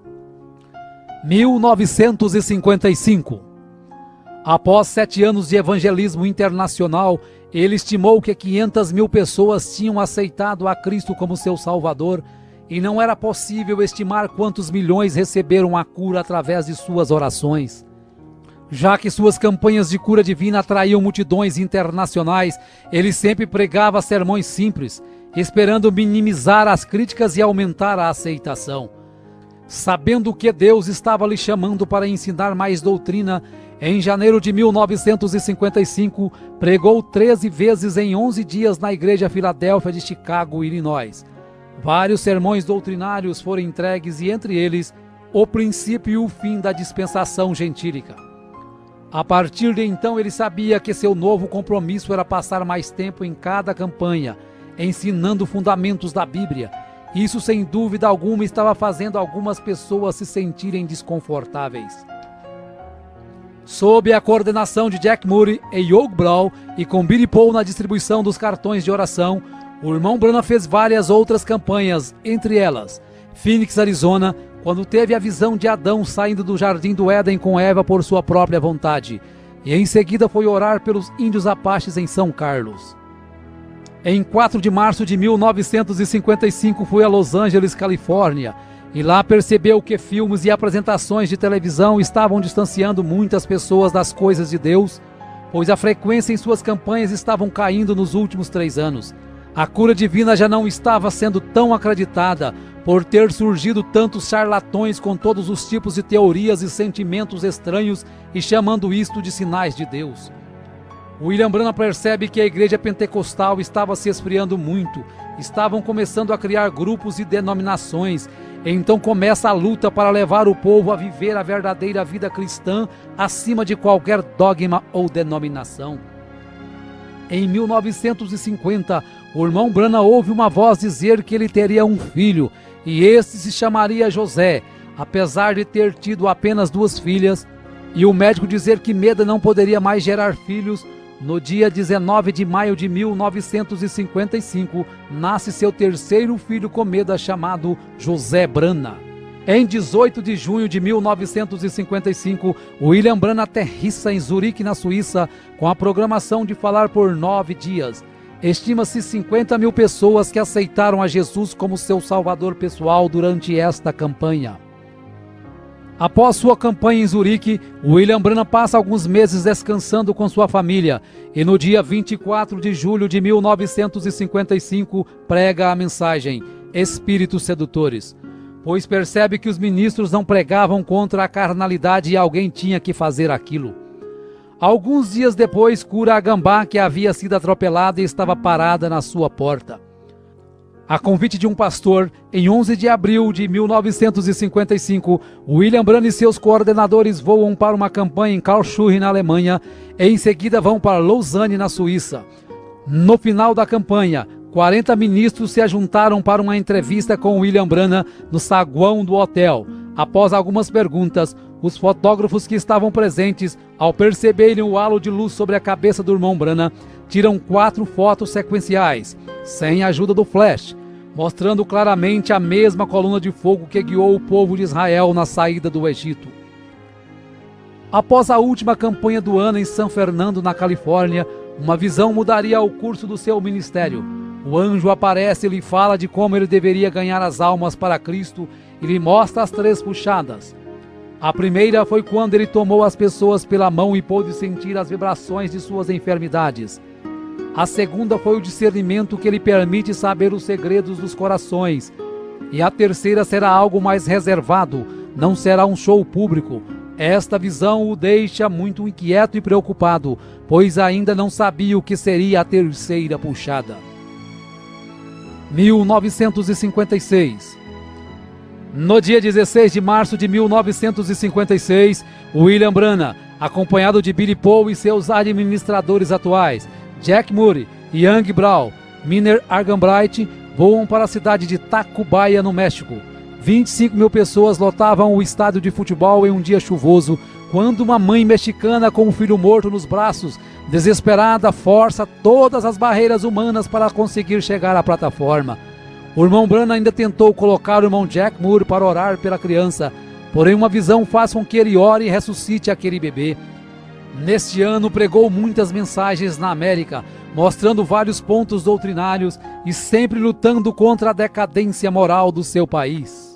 mil novecentos e cinquenta e cinco. Após sete anos de evangelismo internacional, ele estimou que quinhentas mil pessoas tinham aceitado a Cristo como seu Salvador e não era possível estimar quantos milhões receberam a cura através de suas orações. Já que suas campanhas de cura divina atraíam multidões internacionais, ele sempre pregava sermões simples, esperando minimizar as críticas e aumentar a aceitação. Sabendo que Deus estava lhe chamando para ensinar mais doutrina, em janeiro de mil novecentos e cinquenta e cinco, pregou treze vezes em onze dias na Igreja Filadélfia de Chicago, Illinois. Vários sermões doutrinários foram entregues e, entre eles, o princípio e o fim da dispensação gentílica. A partir de então, ele sabia que seu novo compromisso era passar mais tempo em cada campanha, ensinando fundamentos da Bíblia. Isso, sem dúvida alguma, estava fazendo algumas pessoas se sentirem desconfortáveis. Sob a coordenação de Jack Moody e Hugh Brown e com Billy Paul na distribuição dos cartões de oração, o irmão Branham fez várias outras campanhas, entre elas Phoenix, Arizona, quando teve a visão de Adão saindo do jardim do Éden com Eva por sua própria vontade, e em seguida foi orar pelos índios apaches em São Carlos. Em quatro de março de mil novecentos e cinquenta e cinco foi a Los Angeles, Califórnia, e lá percebeu que filmes e apresentações de televisão estavam distanciando muitas pessoas das coisas de Deus, pois a frequência em suas campanhas estavam caindo nos últimos três anos. A cura divina já não estava sendo tão acreditada, por ter surgido tantos charlatões com todos os tipos de teorias e sentimentos estranhos e chamando isto de sinais de Deus. William Branham percebe que a igreja pentecostal estava se esfriando muito, estavam começando a criar grupos e denominações, então começa a luta para levar o povo a viver a verdadeira vida cristã acima de qualquer dogma ou denominação. Em mil novecentos e cinquenta, o irmão Branham ouve uma voz dizer que ele teria um filho, e este se chamaria José, apesar de ter tido apenas duas filhas, e o médico dizer que Meda não poderia mais gerar filhos. No dia dezenove de maio de mil novecentos e cinquenta e cinco, nasce seu terceiro filho com Meda, chamado José Branham. Em dezoito de junho de mil novecentos e cinquenta e cinco, William Branham aterrissa em Zurique, na Suíça, com a programação de falar por nove dias. Estima-se cinquenta mil pessoas que aceitaram a Jesus como seu salvador pessoal durante esta campanha. Após sua campanha em Zurique, William Branham passa alguns meses descansando com sua família e no dia vinte e quatro de julho de mil novecentos e cinquenta e cinco prega a mensagem Espíritos Sedutores, pois percebe que os ministros não pregavam contra a carnalidade e alguém tinha que fazer aquilo. Alguns dias depois, cura a gambá que havia sido atropelada e estava parada na sua porta. A convite de um pastor, em onze de abril de mil novecentos e cinquenta e cinco, William Branham e seus coordenadores voam para uma campanha em Karlsruhe, na Alemanha, e em seguida vão para Lausanne, na Suíça. No final da campanha, quarenta ministros se ajuntaram para uma entrevista com William Branham no saguão do hotel. Após algumas perguntas, os fotógrafos que estavam presentes, ao perceberem o halo de luz sobre a cabeça do irmão Branham, tiram quatro fotos sequenciais, sem a ajuda do flash, mostrando claramente a mesma coluna de fogo que guiou o povo de Israel na saída do Egito. Após a última campanha do ano em San Fernando, na Califórnia, uma visão mudaria o curso do seu ministério. o anjo aparece e lhe fala de como ele deveria ganhar as almas para Cristo e lhe mostra as três puxadas. A primeira foi quando ele tomou as pessoas pela mão e pôde sentir as vibrações de suas enfermidades. A segunda foi o discernimento que ele permite saber os segredos dos corações. E a terceira será algo mais reservado, não será um show público. Esta visão o deixa muito inquieto e preocupado, pois ainda não sabia o que seria a terceira puxada. mil novecentos e cinquenta e seis. No dia dezesseis de março de mil novecentos e cinquenta e seis, William Branham, acompanhado de Billy Paul e seus administradores atuais, Jack Moody e Young Brown, Miner Arganbright, voam para a cidade de Tacubaya, no México. vinte e cinco mil pessoas lotavam o estádio de futebol em um dia chuvoso, quando uma mãe mexicana com um filho morto nos braços, desesperada, força todas as barreiras humanas para conseguir chegar à plataforma. O irmão Branham ainda tentou colocar o irmão Jack Moore para orar pela criança, porém uma visão faz com que ele ore e ressuscite aquele bebê. Neste ano pregou muitas mensagens na América, mostrando vários pontos doutrinários e sempre lutando contra a decadência moral do seu país.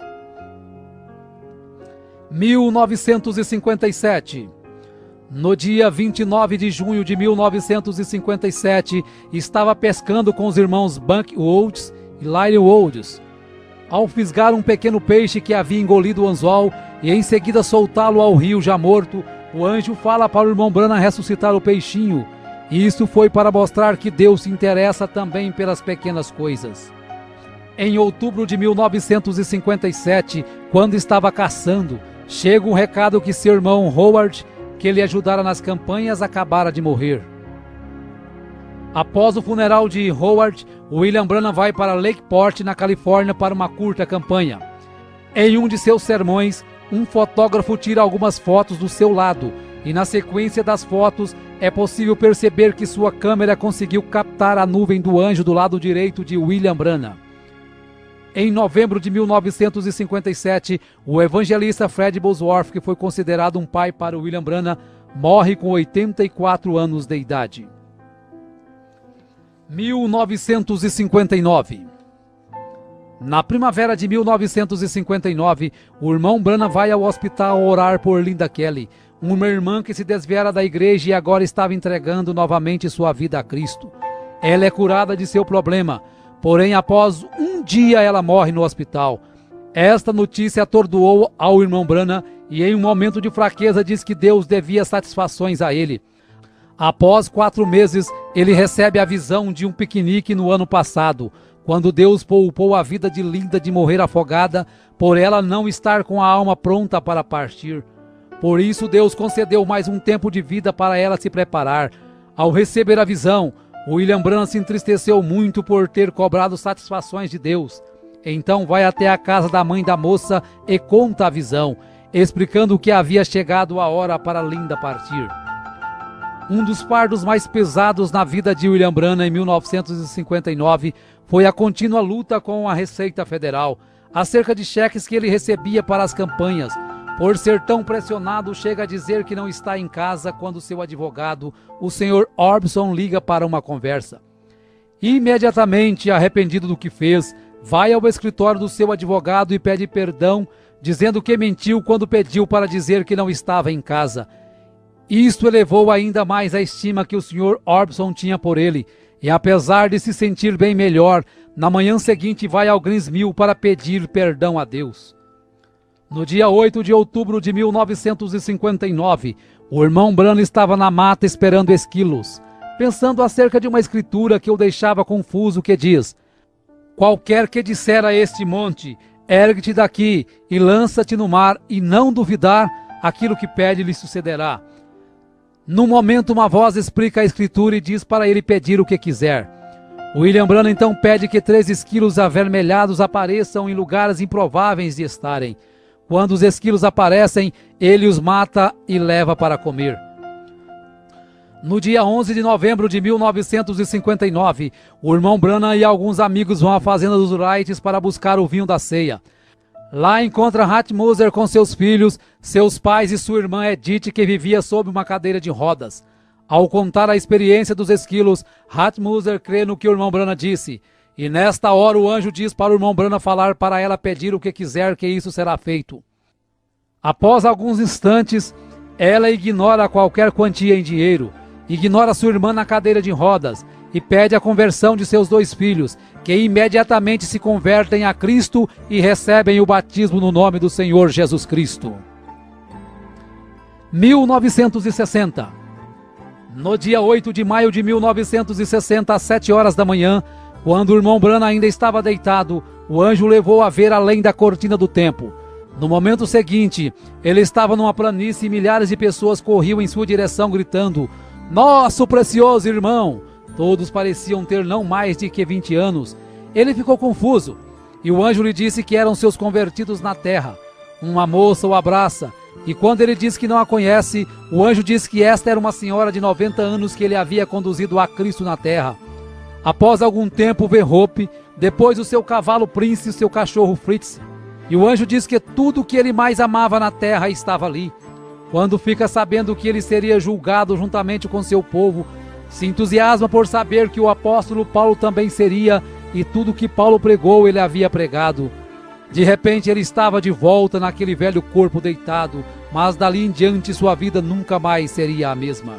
mil novecentos e cinquenta e sete. No dia vinte e nove de junho de mil novecentos e cinquenta e sete, estava pescando com os irmãos Buck Woods e Larry Woods. Ao fisgar um pequeno peixe que havia engolido o anzol e em seguida soltá-lo ao rio já morto, o anjo fala para o irmão Branham ressuscitar o peixinho. E isso foi para mostrar que Deus se interessa também pelas pequenas coisas. Em outubro de mil novecentos e cinquenta e sete, quando estava caçando, chega um recado que seu irmão Howard, que ele ajudara nas campanhas, acabara de morrer. Após o funeral de Howard, William Branham vai para Lakeport, na Califórnia, para uma curta campanha. Em um de seus sermões, um fotógrafo tira algumas fotos do seu lado, e na sequência das fotos é possível perceber que sua câmera conseguiu captar a nuvem do anjo do lado direito de William Branham. Em novembro de mil novecentos e cinquenta e sete, o evangelista Fred Bosworth, que foi considerado um pai para William Branham, morre com oitenta e quatro anos de idade. mil novecentos e cinquenta e nove. Na primavera de mil novecentos e cinquenta e nove, o irmão Branham vai ao hospital orar por Linda Kelly, uma irmã que se desviara da igreja e agora estava entregando novamente sua vida a Cristo. Ela é curada de seu problema, porém após um dia ela morre no hospital. Esta notícia atordoou ao irmão Branham e em um momento de fraqueza diz que Deus devia satisfações a ele. Após quatro meses, ele recebe a visão de um piquenique no ano passado, quando Deus poupou a vida de Linda de morrer afogada, por ela não estar com a alma pronta para partir. Por isso Deus concedeu mais um tempo de vida para ela se preparar. Ao receber a visão, William Branham se entristeceu muito por ter cobrado satisfações de Deus. Então vai até a casa da mãe da moça e conta a visão, explicando que havia chegado a hora para Linda partir. Um dos fardos mais pesados na vida de William Branham em mil novecentos e cinquenta e nove foi a contínua luta com a Receita Federal, acerca de cheques que ele recebia para as campanhas. Por ser tão pressionado, chega a dizer que não está em casa quando seu advogado, o senhor Orbison, liga para uma conversa. Imediatamente, arrependido do que fez, vai ao escritório do seu advogado e pede perdão, dizendo que mentiu quando pediu para dizer que não estava em casa. Isto elevou ainda mais a estima que o senhor Orbison tinha por ele, e apesar de se sentir bem melhor, na manhã seguinte vai ao Greens Mill para pedir perdão a Deus. No dia oito de outubro de mil novecentos e cinquenta e nove, o irmão Branham estava na mata esperando esquilos, pensando acerca de uma escritura que o deixava confuso, que diz: qualquer que disser a este monte, ergue-te daqui e lança-te no mar, e não duvidar, aquilo que pede lhe sucederá. No momento, uma voz explica a escritura e diz para ele pedir o que quiser. William Branham então pede que três esquilos avermelhados apareçam em lugares improváveis de estarem. Quando os esquilos aparecem, ele os mata e leva para comer. No dia onze de novembro de mil novecentos e cinquenta e nove, o irmão Branham e alguns amigos vão à fazenda dos Wrights para buscar o vinho da ceia. Lá encontra Hat Moser com seus filhos, seus pais e sua irmã Edith, que vivia sob uma cadeira de rodas. Ao contar a experiência dos esquilos, Hat Moser crê no que o irmão Branham disse. E nesta hora o anjo diz para o irmão Branham falar para ela pedir o que quiser, que isso será feito. Após alguns instantes, ela ignora qualquer quantia em dinheiro, ignora sua irmã na cadeira de rodas e pede a conversão de seus dois filhos, que imediatamente se convertem a Cristo e recebem o batismo no nome do Senhor Jesus Cristo. mil novecentos e sessenta. No dia oito de maio de mil novecentos e sessenta, às sete horas da manhã, quando o irmão Branham ainda estava deitado, o anjo o levou a ver além da cortina do templo. No momento seguinte, ele estava numa planície e milhares de pessoas corriam em sua direção gritando: "Nosso precioso irmão!" Todos pareciam ter não mais de que vinte anos. Ele ficou confuso, e o anjo lhe disse que eram seus convertidos na terra. Uma moça o abraça, e quando ele diz que não a conhece, o anjo diz que esta era uma senhora de noventa anos que ele havia conduzido a Cristo na terra. Após algum tempo vê Hope, depois o seu cavalo Prince e o seu cachorro Fritz. E o anjo diz que tudo o que ele mais amava na terra estava ali. Quando fica sabendo que ele seria julgado juntamente com seu povo, se entusiasma por saber que o apóstolo Paulo também seria, e tudo que Paulo pregou ele havia pregado. De repente ele estava de volta naquele velho corpo deitado, mas dali em diante sua vida nunca mais seria a mesma.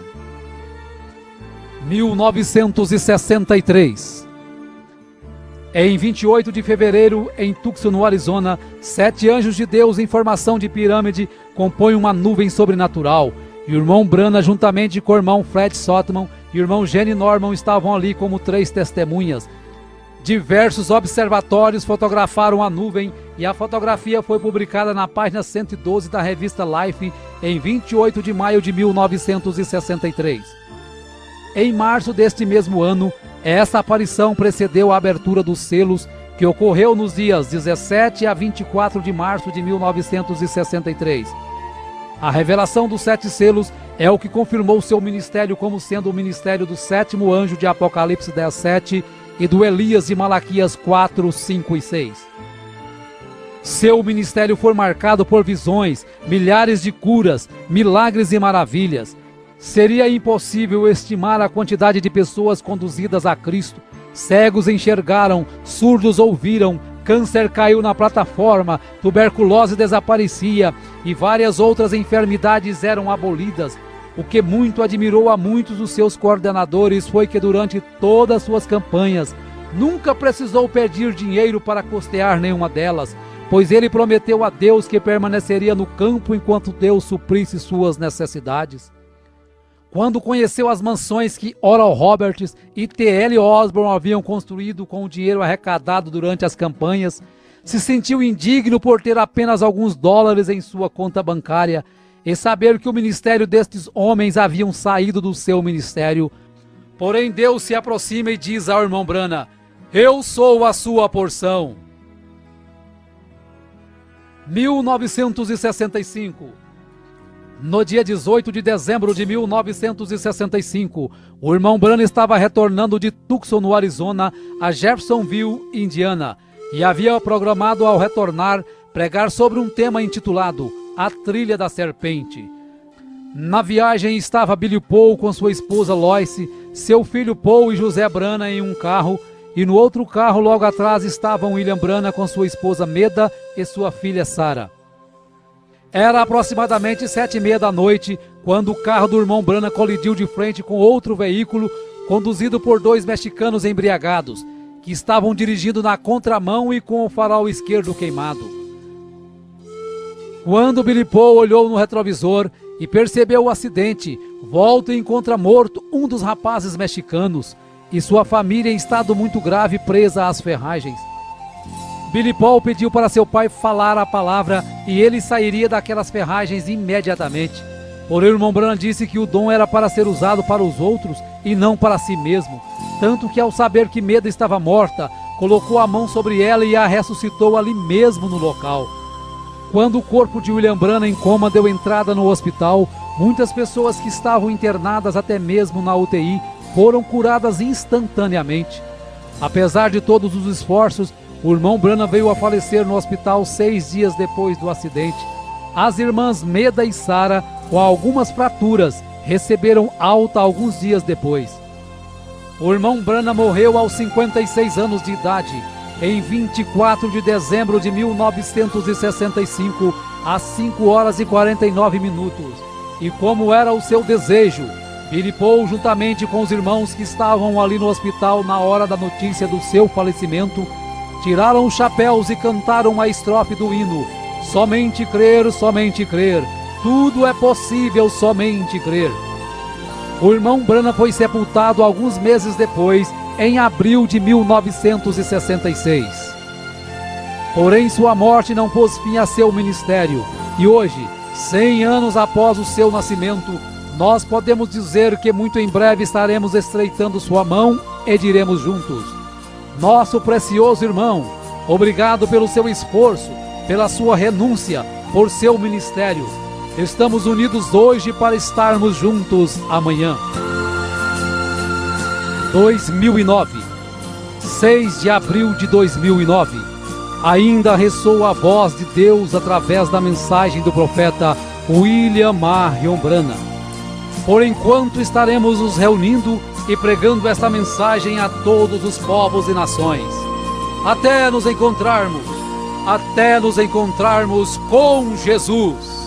mil novecentos e sessenta e três. Em vinte e oito de fevereiro, em Tucson, no Arizona, sete anjos de Deus em formação de pirâmide compõem uma nuvem sobrenatural, e o irmão Branham, juntamente com o irmão Fred Sotman e o irmão Gene Norman, estavam ali como três testemunhas. Diversos observatórios fotografaram a nuvem e a fotografia foi publicada na página cento e doze da revista Life em vinte e oito de maio de mil novecentos e sessenta e três. Em março deste mesmo ano, essa aparição precedeu a abertura dos selos, que ocorreu nos dias dezessete a vinte e quatro de março de mil novecentos e sessenta e três. A revelação dos sete selos é o que confirmou seu ministério como sendo o ministério do sétimo anjo de Apocalipse dez, sete e do Elias de Malaquias quatro, cinco e seis. Seu ministério foi marcado por visões, milhares de curas, milagres e maravilhas. Seria impossível estimar a quantidade de pessoas conduzidas a Cristo. Cegos enxergaram, surdos ouviram, câncer caiu na plataforma, tuberculose desaparecia e várias outras enfermidades eram abolidas. O que muito admirou a muitos dos seus coordenadores foi que durante todas as suas campanhas nunca precisou pedir dinheiro para custear nenhuma delas, pois ele prometeu a Deus que permaneceria no campo enquanto Deus suprisse suas necessidades. Quando conheceu as mansões que Oral Roberts e T L Osborne haviam construído com o dinheiro arrecadado durante as campanhas, se sentiu indigno por ter apenas alguns dólares em sua conta bancária e saber que o ministério destes homens haviam saído do seu ministério. Porém Deus se aproxima e diz ao irmão Branham: "Eu sou a sua porção." mil novecentos e sessenta e cinco. No dia dezoito de dezembro de mil novecentos e sessenta e cinco, o irmão Branham estava retornando de Tucson, no Arizona, a Jeffersonville, Indiana, e havia programado ao retornar pregar sobre um tema intitulado A Trilha da Serpente. Na viagem estava Billy Paul com sua esposa Lois, seu filho Paul e José Branham em um carro, e no outro carro logo atrás estavam William Branham com sua esposa Meda e sua filha Sarah. Era aproximadamente sete e meia da noite, quando o carro do irmão Branham colidiu de frente com outro veículo, conduzido por dois mexicanos embriagados, que estavam dirigindo na contramão e com o farol esquerdo queimado. Quando Billy Paul olhou no retrovisor e percebeu o acidente, volta e encontra morto um dos rapazes mexicanos, e sua família em estado muito grave presa às ferragens. Billy Paul pediu para seu pai falar a palavra e ele sairia daquelas ferragens imediatamente. Porém, o irmão Branham disse que o dom era para ser usado para os outros e não para si mesmo. Tanto que, ao saber que Meda estava morta, colocou a mão sobre ela e a ressuscitou ali mesmo no local. Quando o corpo de William Branham em coma deu entrada no hospital, muitas pessoas que estavam internadas até mesmo na U T I foram curadas instantaneamente. Apesar de todos os esforços, o irmão Branham veio a falecer no hospital seis dias depois do acidente. As irmãs Meda e Sarah, com algumas fraturas, receberam alta alguns dias depois. O irmão Branham morreu aos cinquenta e seis anos de idade, em vinte e quatro de dezembro de mil novecentos e sessenta e cinco, às cinco horas e quarenta e nove minutos. E como era o seu desejo, Billy Paul, juntamente com os irmãos que estavam ali no hospital na hora da notícia do seu falecimento, tiraram os chapéus e cantaram a estrofe do hino: somente crer, somente crer, tudo é possível, somente crer. O irmão Branham foi sepultado alguns meses depois, em abril de mil novecentos e sessenta e seis. Porém, sua morte não pôs fim a seu ministério, e hoje, cem anos após o seu nascimento, nós podemos dizer que muito em breve estaremos estreitando sua mão e diremos juntos: nosso precioso irmão, obrigado pelo seu esforço, pela sua renúncia, por seu ministério. Estamos unidos hoje para estarmos juntos amanhã. dois mil e nove, seis de abril de dois mil e nove. Ainda ressoa a voz de Deus através da mensagem do profeta William Marion Branham. Por enquanto estaremos nos reunindo e pregando esta mensagem a todos os povos e nações. Até nos encontrarmos, até nos encontrarmos com Jesus.